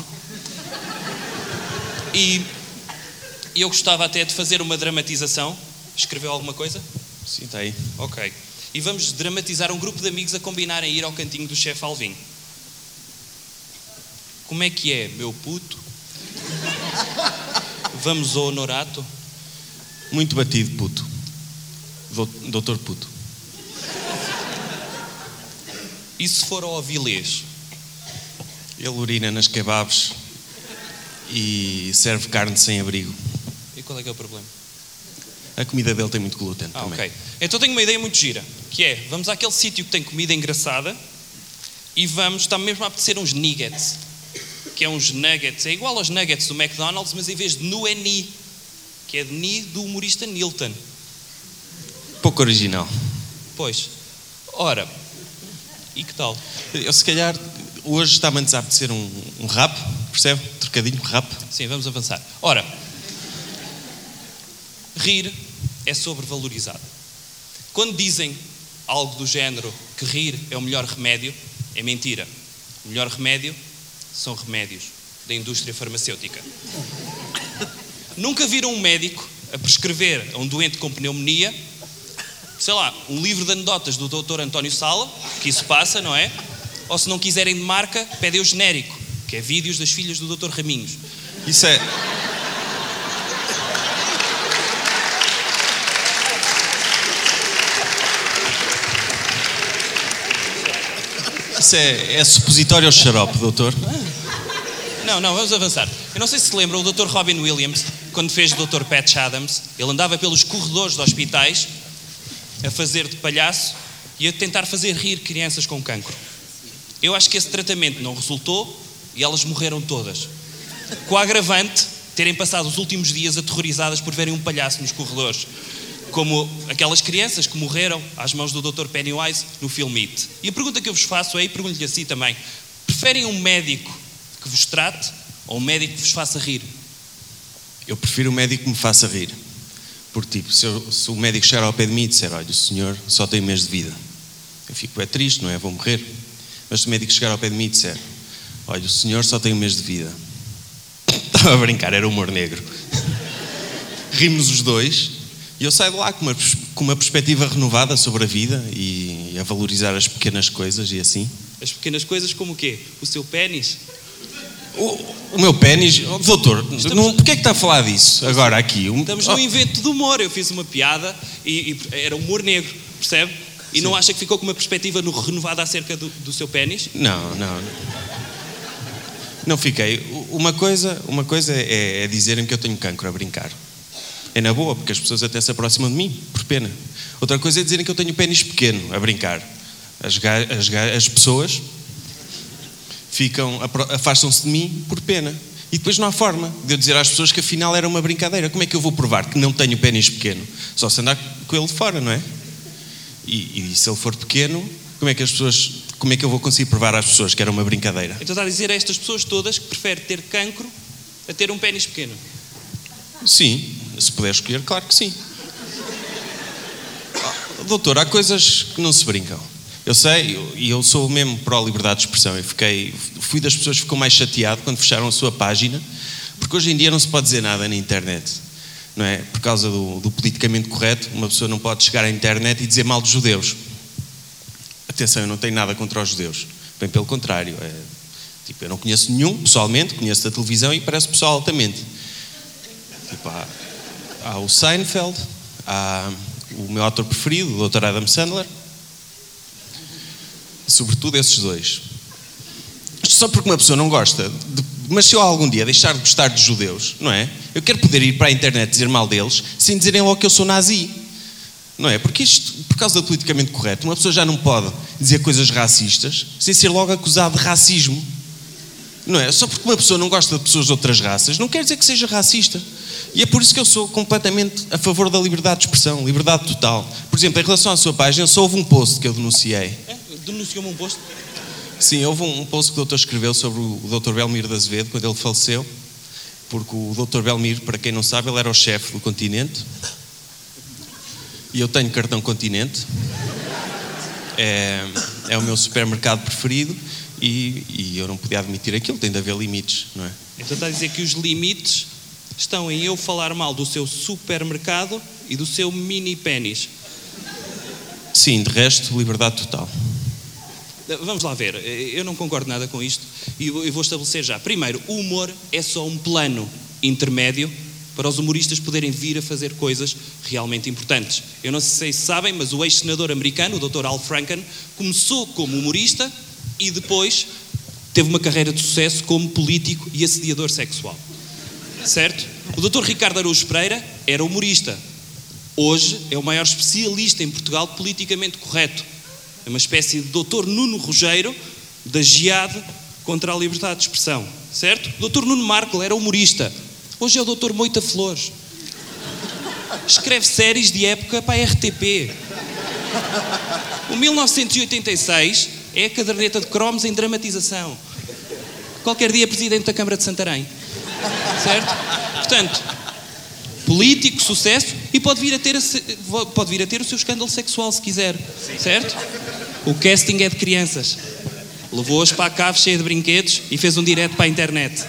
E eu gostava até de fazer uma dramatização. Escreveu alguma coisa? Sim, está aí. Ok. E vamos dramatizar um grupo de amigos a combinarem ir ao cantinho do chefe Alvin. Como é que é, meu puto? Vamos ao honorato? Muito batido, puto. Dou- Doutor Puto. E se for ao Avilés? Ele urina nas kebabs e serve carne sem abrigo. E qual é que é o problema? A comida dele tem muito glúten Ah, também. ok. Então tenho uma ideia muito gira, que é, vamos àquele sítio que tem comida engraçada e vamos, está mesmo a apetecer uns nuggets, que é uns nuggets, é igual aos nuggets do McDonald's, mas em vez de nu é ni, que é de ni do humorista Nilton. Pouco original. Pois. Ora, e que tal? Eu se calhar hoje está-me a desapetecer um, um rap, percebe? Trocadinho, rap. Sim, vamos avançar. Ora, rir é sobrevalorizado. Quando dizem algo do género que rir é o melhor remédio, é mentira. O melhor remédio são remédios da indústria farmacêutica. Nunca viram um médico a prescrever a um doente com pneumonia, sei lá, um livro de anedotas do doutor António Sala, que isso passa, não é? Ou se não quiserem de marca, pedem o genérico, que é vídeos das filhas do doutor Raminhos. Isso é... Isso é, é supositório ao xarope, doutor? Não, não, vamos avançar. Eu não sei se se lembra, o doutor Robin Williams, quando fez o doutor Patch Adams, ele andava pelos corredores de hospitais a fazer de palhaço e a tentar fazer rir crianças com cancro. Eu acho que esse tratamento não resultou e elas morreram todas. Com a agravante, terem passado os últimos dias aterrorizadas por verem um palhaço nos corredores. como aquelas crianças que morreram às mãos do doutor Pennywise no filme It. E a pergunta que eu vos faço é, e pergunto-lhe assim também, preferem um médico que vos trate ou um médico que vos faça rir? Eu prefiro um médico que me faça rir. Porque, tipo, se, eu, se o médico chegar ao pé de mim e disser, olha, o senhor só tem um mês de vida, eu fico, é triste, não é? Vou morrer. Mas se o médico chegar ao pé de mim e disser, olha, o senhor só tem um mês de vida. Estava a brincar, era humor negro. Rimos os dois e eu saio de lá com uma, com uma perspectiva renovada sobre a vida e, e a valorizar as pequenas coisas e assim. As pequenas coisas como o quê? O seu pénis? O, o meu pénis... Oh, doutor, Estamos... não, porquê é que está a falar disso agora aqui? Um, Estamos oh. num evento de humor. Eu fiz uma piada e, e era humor negro, percebe? E Sim. não acha que ficou com uma perspectiva no, renovada acerca do, do seu pénis? Não, não. Não fiquei. Uma coisa, uma coisa é, é dizerem que eu tenho cancro a brincar. É na boa, porque as pessoas até se aproximam de mim, por pena. Outra coisa é dizerem que eu tenho pênis pequeno a brincar. As, as, as pessoas ficam, afastam-se de mim por pena. E depois não há forma de eu dizer às pessoas que afinal era uma brincadeira. Como é que eu vou provar que não tenho pênis pequeno? Só se andar com ele de fora, não é? E, e se ele for pequeno, como é que as pessoas, como é que eu vou conseguir provar às pessoas que era uma brincadeira? Então está a dizer a estas pessoas todas que prefere ter cancro a ter um pênis pequeno? Sim, se puder escolher, claro que sim. Doutor, há coisas que não se brincam. Eu sei, e eu, eu sou mesmo pró-liberdade de expressão. Eu fiquei, fui das pessoas que ficou mais chateado quando fecharam a sua página, porque hoje em dia não se pode dizer nada na internet, não é? Por causa do, do politicamente correto, uma pessoa não pode chegar à internet e dizer mal dos judeus. Atenção, eu não tenho nada contra os judeus, bem pelo contrário. É, tipo, eu não conheço nenhum, pessoalmente, conheço da televisão e parece pessoal altamente. Tipo, há, há o Seinfeld, há o meu ator preferido, o doutor Adam Sandler. Sobretudo esses dois. Só porque uma pessoa não gosta de, mas se eu algum dia deixar de gostar de judeus, não é? Eu quero poder ir para a internet dizer mal deles sem dizerem logo que eu sou nazi, não é? Porque isto, por causa do politicamente correto, uma pessoa já não pode dizer coisas racistas sem ser logo acusado de racismo, não é? Só porque uma pessoa não gosta de pessoas de outras raças não quer dizer que seja racista. E é por isso que eu sou completamente a favor da liberdade de expressão, liberdade total. Por exemplo, em relação à sua página, só houve um post que eu denunciei. É? Denunciou-me um post? Sim, houve um post que o doutor escreveu sobre o doutor Belmiro de Azevedo, quando ele faleceu, porque o doutor Belmiro, para quem não sabe, ele era o chefe do Continente, e eu tenho cartão Continente, é, é o meu supermercado preferido, e, e eu não podia admitir aquilo, tem de haver limites, não é? Então está a dizer que os limites estão em eu falar mal do seu supermercado e do seu mini pênis. Sim, de resto, liberdade total. Vamos lá ver, eu não concordo nada com isto e eu vou estabelecer já. Primeiro, o humor é só um plano intermédio para os humoristas poderem vir a fazer coisas realmente importantes. Eu não sei se sabem, mas o ex-senador americano, o doutor Al Franken, começou como humorista e depois teve uma carreira de sucesso como político e assediador sexual. Certo? O doutor Ricardo Araújo Pereira era humorista. Hoje é o maior especialista em Portugal politicamente correto. É uma espécie de doutor Nuno Rogério da Jihad contra a liberdade de expressão, certo? O doutor Nuno Marco era humorista. Hoje é o doutor Moita Flores. Escreve séries de época para a R T P. O mil novecentos e oitenta e seis é a caderneta de cromos em dramatização. Qualquer dia presidente da Câmara de Santarém. Certo? Portanto, político, sucesso, e pode vir a ter, a, pode vir a ter o seu escândalo sexual se quiser, certo? O casting é de crianças. Levou-as para a cave cheia de brinquedos e fez um direto para a internet.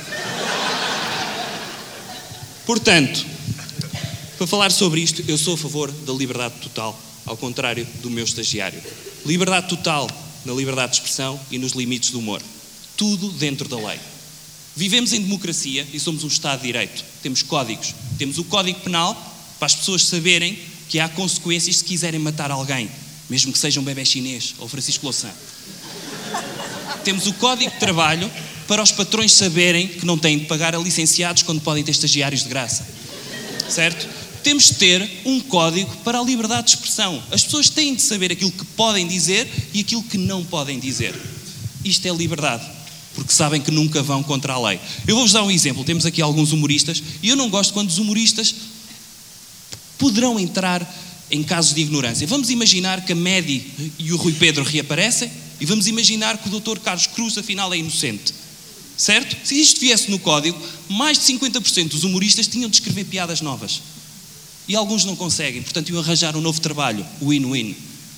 Portanto, para falar sobre isto, eu sou a favor da liberdade total, ao contrário do meu estagiário. Liberdade total na liberdade de expressão e nos limites do humor. Tudo dentro da lei. Vivemos em democracia e somos um Estado de Direito. Temos códigos. Temos o Código Penal para as pessoas saberem que há consequências se quiserem matar alguém, mesmo que seja um bebé chinês ou Francisco Louçã. Temos o Código de Trabalho para os patrões saberem que não têm de pagar a licenciados quando podem ter estagiários de graça. Certo? Temos de ter um código para a liberdade de expressão. As pessoas têm de saber aquilo que podem dizer e aquilo que não podem dizer. Isto é liberdade. Porque sabem que nunca vão contra a lei. Eu vou-vos dar um exemplo. Temos aqui alguns humoristas e eu não gosto quando os humoristas poderão entrar em casos de ignorância. Vamos imaginar que a Medi e o Rui Pedro reaparecem e vamos imaginar que o doutor Carlos Cruz afinal é inocente. Certo? Se isto viesse no código, mais de cinquenta por cento dos humoristas tinham de escrever piadas novas. E alguns não conseguem, portanto iam arranjar um novo trabalho, win-win.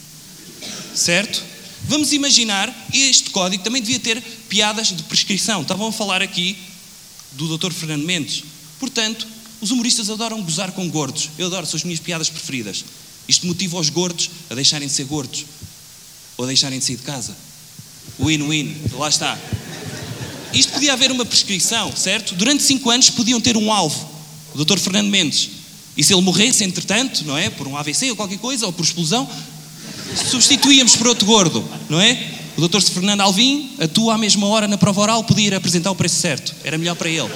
Certo? Vamos imaginar, este código também devia ter piadas de prescrição. Estavam a falar aqui do doutor Fernando Mendes. Portanto, os humoristas adoram gozar com gordos. Eu adoro, são as minhas piadas preferidas. Isto motiva os gordos a deixarem de ser gordos. Ou a deixarem de sair de casa. Win-win, lá está. Isto podia haver uma prescrição, certo? Durante cinco anos podiam ter um alvo, o doutor Fernando Mendes. E se ele morresse, entretanto, não é? Por um A V C ou qualquer coisa, ou por explosão, substituíamos por outro gordo, não é? O doutor Fernando Alvim atua à mesma hora na prova oral, podia ir apresentar o preço certo. Era melhor para ele.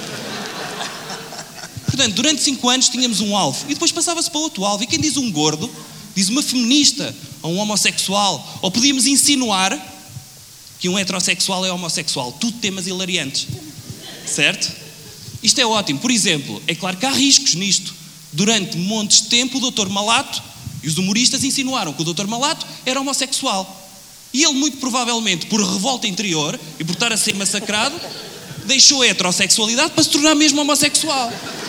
Portanto, durante cinco anos tínhamos um alvo. E depois passava-se para outro alvo. E quem diz um gordo, diz uma feminista, ou um homossexual. Ou podíamos insinuar que um heterossexual é homossexual. Tudo temas hilariantes. Certo? Isto é ótimo. Por exemplo, é claro que há riscos nisto. Durante montes de tempo, o doutor Malato e os humoristas insinuaram que o doutor Malato era homossexual. E ele, muito provavelmente, por revolta interior e por estar a ser massacrado, deixou a heterossexualidade para se tornar mesmo homossexual.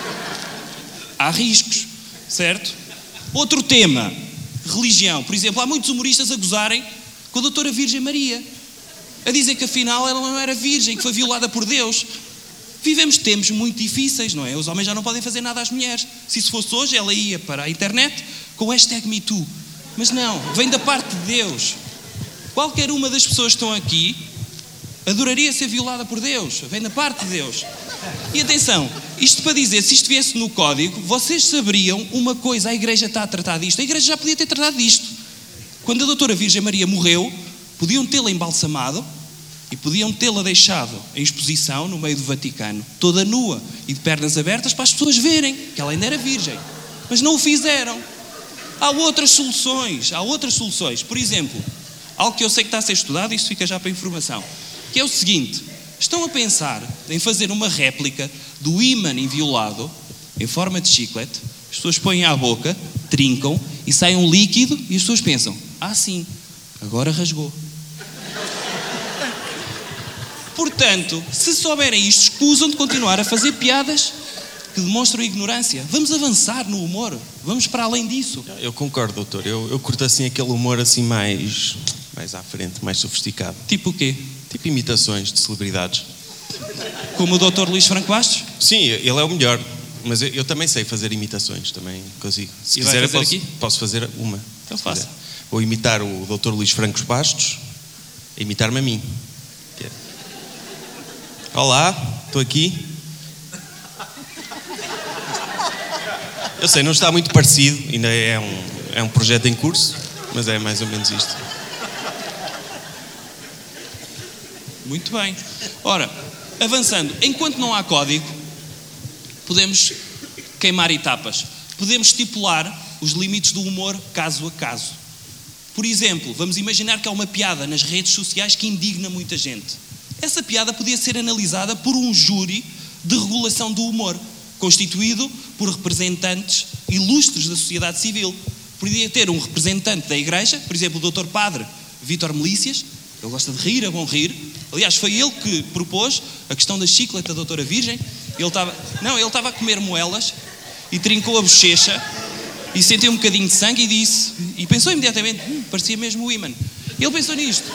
Há riscos, certo? Outro tema, religião. Por exemplo, há muitos humoristas a gozarem com a doutora Virgem Maria, a dizer que afinal ela não era virgem, que foi violada por Deus. Vivemos tempos muito difíceis, não é? Os homens já não podem fazer nada às mulheres. Se isso fosse hoje, ela ia para a internet com o hashtag MeToo. Mas não, vem da parte de Deus. Qualquer uma das pessoas que estão aqui adoraria ser violada por Deus. Vem da parte de Deus. E atenção, isto para dizer, se isto viesse no código, vocês saberiam uma coisa, a Igreja está a tratar disto. A Igreja já podia ter tratado disto. Quando a doutora Virgem Maria morreu, podiam tê-la embalsamado e podiam tê-la deixado em exposição no meio do Vaticano, toda nua e de pernas abertas para as pessoas verem que ela ainda era virgem. Mas não o fizeram. Há outras soluções, há outras soluções. Por exemplo, algo que eu sei que está a ser estudado, e isso fica já para informação, que é o seguinte: estão a pensar em fazer uma réplica do ímã inviolado em forma de chiclete, as pessoas põem à boca, trincam e sai um líquido e as pessoas pensam, ah sim, agora rasgou. Portanto, se souberem isto, escusam de continuar a fazer piadas que demonstram ignorância. Vamos avançar no humor, vamos para além disso. Eu concordo, doutor, eu, eu curto assim aquele humor assim mais, mais à frente, mais sofisticado. Tipo o quê? Tipo imitações de celebridades. Como o doutor Luís Franco Bastos? Sim, ele é o melhor, mas eu, eu também sei fazer imitações, também consigo. Se e quiser vai fazer eu posso, aqui? posso fazer uma. Então faça. Vou imitar o doutor Luís Franco Bastos a imitar-me a mim. Olá, estou aqui. Eu sei, não está muito parecido, ainda é um, é um projeto em curso, mas é mais ou menos isto. Muito bem. Ora, avançando, enquanto não há código, podemos queimar etapas. Podemos estipular os limites do humor caso a caso. Por exemplo, vamos imaginar que há uma piada nas redes sociais que indigna muita gente. Essa piada podia ser analisada por um júri de regulação do humor, constituído por representantes ilustres da sociedade civil. Podia ter um representante da Igreja, por exemplo, o doutor Padre Vítor Melícias, ele gosta de rir, é bom rir. Aliás, foi ele que propôs a questão da chiclete da doutora Virgem. Ele estava, não, ele estava a comer moelas e trincou a bochecha e sentiu um bocadinho de sangue e disse, e pensou imediatamente, hum, parecia mesmo o ímã. Ele pensou nisto.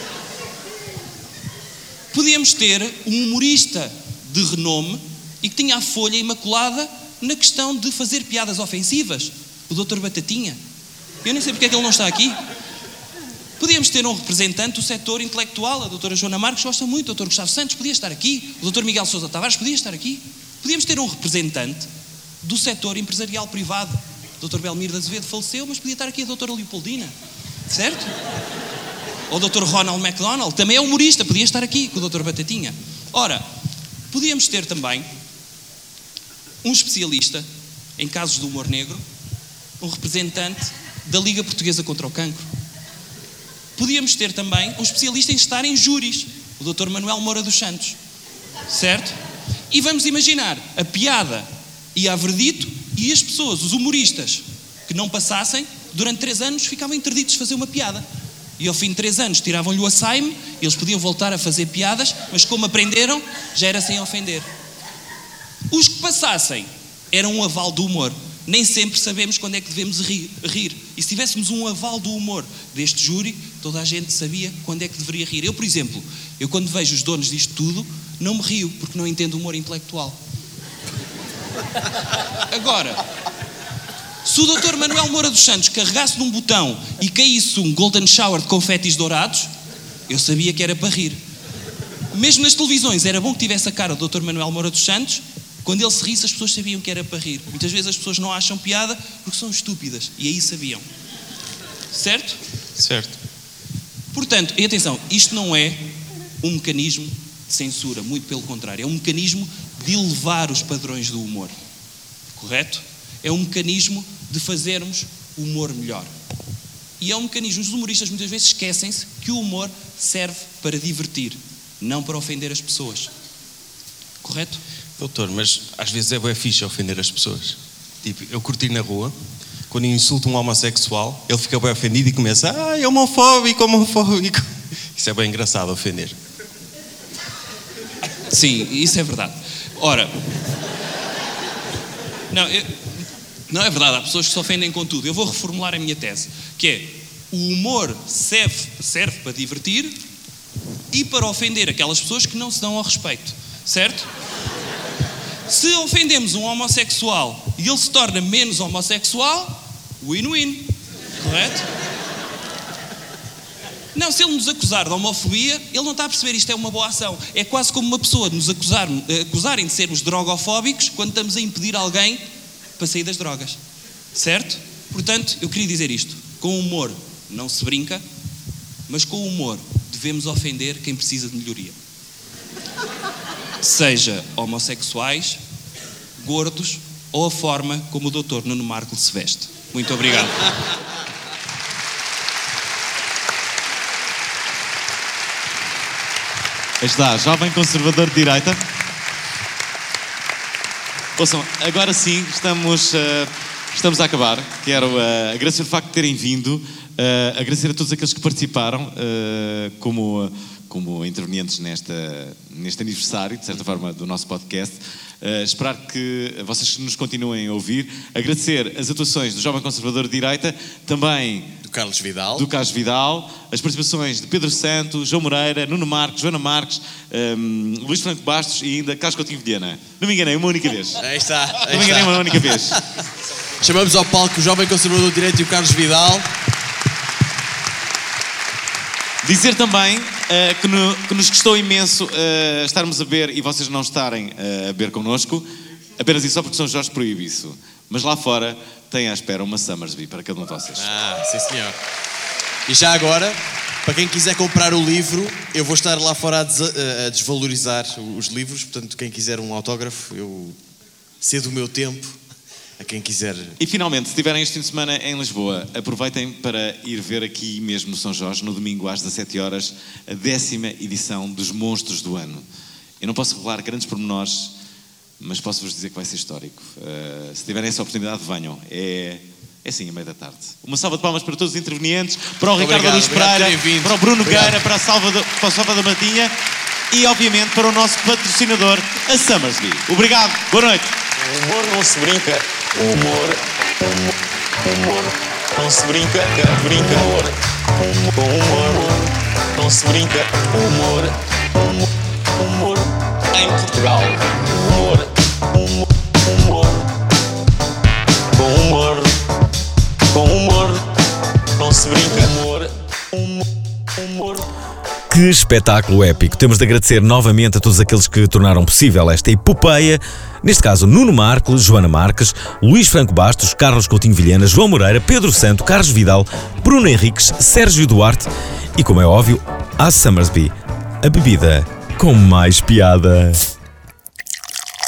Podíamos ter um humorista de renome e que tinha a folha imaculada na questão de fazer piadas ofensivas, o doutor Batatinha. Eu nem sei porque é que ele não está aqui. Podíamos ter um representante do setor intelectual, a doutora Joana Marques gosta muito, o doutor Gustavo Santos podia estar aqui, o doutor Miguel Sousa Tavares podia estar aqui. Podíamos ter um representante do setor empresarial privado. O doutor Belmiro de Azevedo faleceu, mas podia estar aqui a doutora Leopoldina, certo? Ou o doutor Ronald McDonald, também é humorista, podia estar aqui com o doutor Batatinha. Ora, podíamos ter também um especialista em casos de humor negro, um representante da Liga Portuguesa contra o Cancro. Podíamos ter também um especialista em estar em júris, o doutor Manuel Moura dos Santos, certo? E vamos imaginar, a piada ia a verdito e as pessoas, os humoristas que não passassem, durante três anos ficavam interditos de fazer uma piada. E ao fim de três anos tiravam-lhe o açaime, eles podiam voltar a fazer piadas, mas como aprenderam, já era sem ofender. Os que passassem eram um aval do humor. Nem sempre sabemos quando é que devemos rir. rir. E se tivéssemos um aval do humor deste júri, toda a gente sabia quando é que deveria rir. Eu, por exemplo, eu quando vejo os donos disto tudo, não me rio, porque não entendo humor intelectual. Agora, se o doutor Manuel Moura dos Santos carregasse num botão e caísse um golden shower de confetis dourados, eu sabia que era para rir. Mesmo nas televisões, era bom que tivesse a cara do doutor Manuel Moura dos Santos. Quando ele se risse, as pessoas sabiam que era para rir. Muitas vezes as pessoas não acham piada porque são estúpidas. E aí sabiam. Certo? Certo. Portanto, e atenção, isto não é um mecanismo de censura, muito pelo contrário. É um mecanismo de elevar os padrões do humor. Correto? É um mecanismo de fazermos o humor melhor. E é um mecanismo, os humoristas muitas vezes esquecem-se que o humor serve para divertir, não para ofender as pessoas. Correto? Doutor, mas às vezes é bem fixe ofender as pessoas. Tipo, eu curti na rua, quando insulto um homossexual, ele fica bem ofendido e começa, ah, é homofóbico, homofóbico. Isso é bem engraçado, ofender. Sim, isso é verdade. Ora, não, eu, não é verdade, há pessoas que se ofendem com tudo. Eu vou reformular a minha tese, que é, o humor serve, serve para divertir e para ofender aquelas pessoas que não se dão ao respeito, certo? Se ofendemos um homossexual e ele se torna menos homossexual, win-win, correto? Não, se ele nos acusar de homofobia, ele não está a perceber, isto é uma boa ação. É quase como uma pessoa de nos acusar, acusarem de sermos drogofóbicos quando estamos a impedir alguém para sair das drogas, certo? Portanto, eu queria dizer isto, com humor não se brinca, mas com humor devemos ofender quem precisa de melhoria. Seja homossexuais, gordos ou a forma como o doutor Nuno Marco se veste. Muito obrigado. Aí está, jovem conservador de direita. Ouçam, agora sim, estamos, uh, estamos a acabar. Quero uh, agradecer o facto de terem vindo, uh, agradecer a todos aqueles que participaram uh, como... Uh, como intervenientes nesta, neste aniversário, de certa forma, do nosso podcast. Uh, esperar que vocês nos continuem a ouvir. Agradecer as atuações do Jovem Conservador de Direita, também do Carlos Vidal, do Carlos Vidal, as participações de Pedro Santos, João Moreira, Nuno Marques, Joana Marques, um, Luís Franco Bastos e ainda Carlos Coutinho Vilhena. Não me enganei, uma única vez. Aí está. Aí Não me enganei, está. uma única vez. Chamamos ao palco o Jovem Conservador de Direita e o Carlos Vidal. Dizer também uh, que, no, que nos custou imenso uh, estarmos a beber e vocês não estarem uh, a beber connosco, apenas e só porque São Jorge proíbe isso. Mas lá fora tem à espera uma Summersby para cada um de vocês. Ah, sim senhor. E já agora, para quem quiser comprar o livro, eu vou estar lá fora a, des a desvalorizar os livros, portanto quem quiser um autógrafo, eu cedo o meu tempo a quem quiser. E finalmente, se estiverem este fim de semana em Lisboa, aproveitem para ir ver aqui mesmo no São Jorge, no domingo às dezassete horas, a décima edição dos Monstros do Ano. Eu não posso revelar grandes pormenores, mas posso-vos dizer que vai ser histórico. Uh, se tiverem essa oportunidade, venham. É, é sim, a meia da tarde. Uma salva de palmas para todos os intervenientes, para o Ricardo Aruz Pereira, para o Bruno obrigado. Gueira, para a Salvador, para a Salvador Matinha e, obviamente, para o nosso patrocinador, a Summersby. Obrigado, boa noite. O humor não se brinca. O humor, o humor não se brinca, brinca. Humor, com humor não se brinca. Humor, humor em Portugal. Humor, humor, com humor, com humor não se brinca. Humor, humor. Que espetáculo épico! Temos de agradecer novamente a todos aqueles que tornaram possível esta epopeia. Neste caso, Nuno Marco, Joana Marques, Luís Franco Bastos, Carlos Coutinho Vilhena, João Moreira, Pedro Santo, Carlos Vidal, Bruno Henriques, Sérgio Duarte e, como é óbvio, a Summersby, a bebida com mais piada.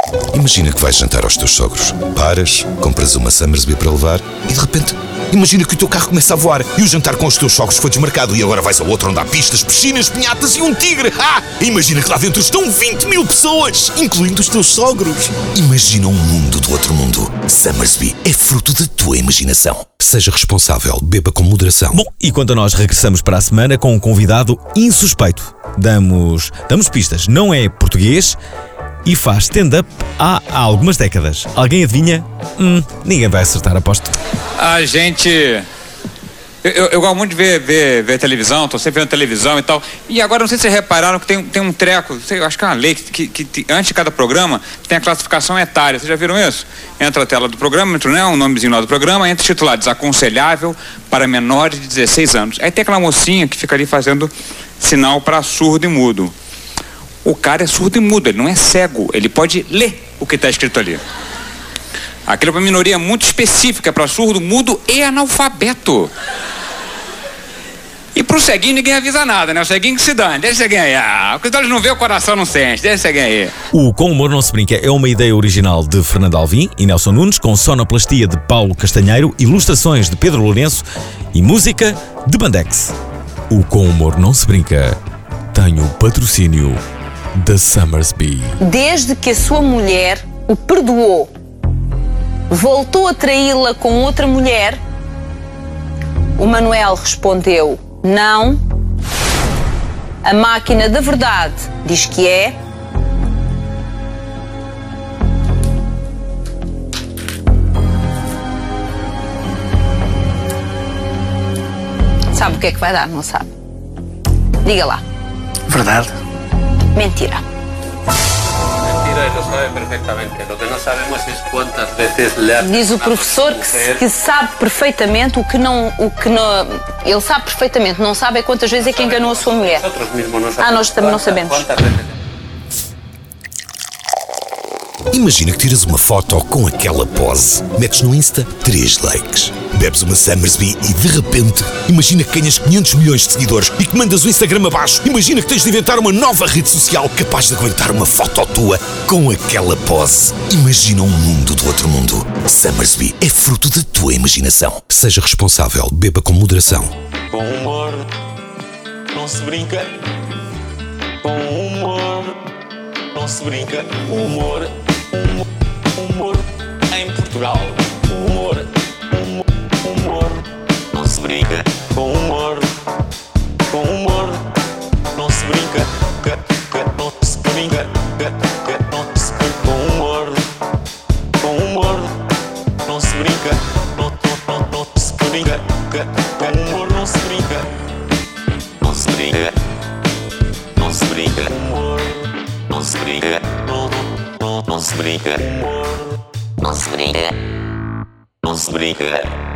Imagina que vais jantar aos teus sogros. Paras, compras uma Summersby para levar e de repente, imagina que o teu carro começa a voar e o jantar com os teus sogros foi desmarcado e agora vais ao outro onde há pistas, piscinas, pinhatas e um tigre. Ah! Imagina que lá dentro estão vinte mil pessoas, incluindo os teus sogros. Imagina um mundo do outro mundo. Summersby é fruto da tua imaginação. Seja responsável, beba com moderação. Bom, e quanto a nós, regressamos para a semana com um convidado insuspeito. Damos, damos pistas. Não é português e faz stand-up há, há algumas décadas. Alguém adivinha? Hum, ninguém vai acertar, aposto. A gente... Eu, eu, eu gosto muito de ver, ver, ver televisão, tô sempre vendo televisão e tal. E agora, não sei se vocês repararam que tem, tem um treco, sei, acho que é uma lei que, que, que antes de cada programa tem a classificação etária. Vocês já viram isso? Entra a tela do programa, entra, né, um nomezinho lá do programa, entra o titular, desaconselhável para menores de dezesseis anos. Aí tem aquela mocinha que fica ali fazendo sinal para surdo e mudo. O cara é surdo e mudo, ele não é cego, ele pode ler o que está escrito ali. Aquilo é uma minoria muito específica, para surdo, mudo e analfabeto. E pro ceguinho ninguém avisa nada, né? O ceguinho que se dane, deixa o ceguinho aí. Ah, os olhos não vê, o coração não sente, deixa o ceguinho aí. O Com Humor Não Se Brinca é uma ideia original de Fernando Alvim e Nelson Nunes, com sonoplastia de Paulo Castanheiro, ilustrações de Pedro Lourenço e música de Bandex. O Com Humor Não Se Brinca tem o patrocínio da Summersby. Desde que a sua mulher o perdoou, voltou a traí-la com outra mulher, o Manuel respondeu não. A máquina da verdade diz que é. Sabe o que é que vai dar, não sabe? Diga lá. Verdade. Mentira. Mentira, lo sabe perfectamente. Lo que no sabemos es cuántas veces le ha... Diz o professor que, se- que sabe perfeitamente o que não, o que não... Ele sabe perfeitamente, não sabe é quantas vezes é que enganou a sua mulher. Nosotros mismos no Ah, sabemos. nós também não sabemos. ¿Cuántas veces? Imagina que tiras uma foto com aquela pose, metes no Insta três likes, bebes uma Summersby e de repente, imagina que ganhas quinhentos milhões de seguidores e que mandas o Instagram abaixo. Imagina que tens de inventar uma nova rede social capaz de aguentar uma foto tua com aquela pose. Imagina um mundo do outro mundo. Summersby é fruto da tua imaginação. Seja responsável, beba com moderação. Com humor não se brinca. Com humor não se brinca. Humor, humor, humor em Portugal. Humor, humor, humor não se brinca. Com humor, com humor não se brinca. Que, que, não se brinca. Que, que, não se brinca. Com humor, com humor não se brinca. Não, não, não, não se brinca. Que, com humor não se brinca. Não se brinca. Não se brinca. Humor não se brinca. Não, não, não se brinca. Humor não se brinca. Não se brinca.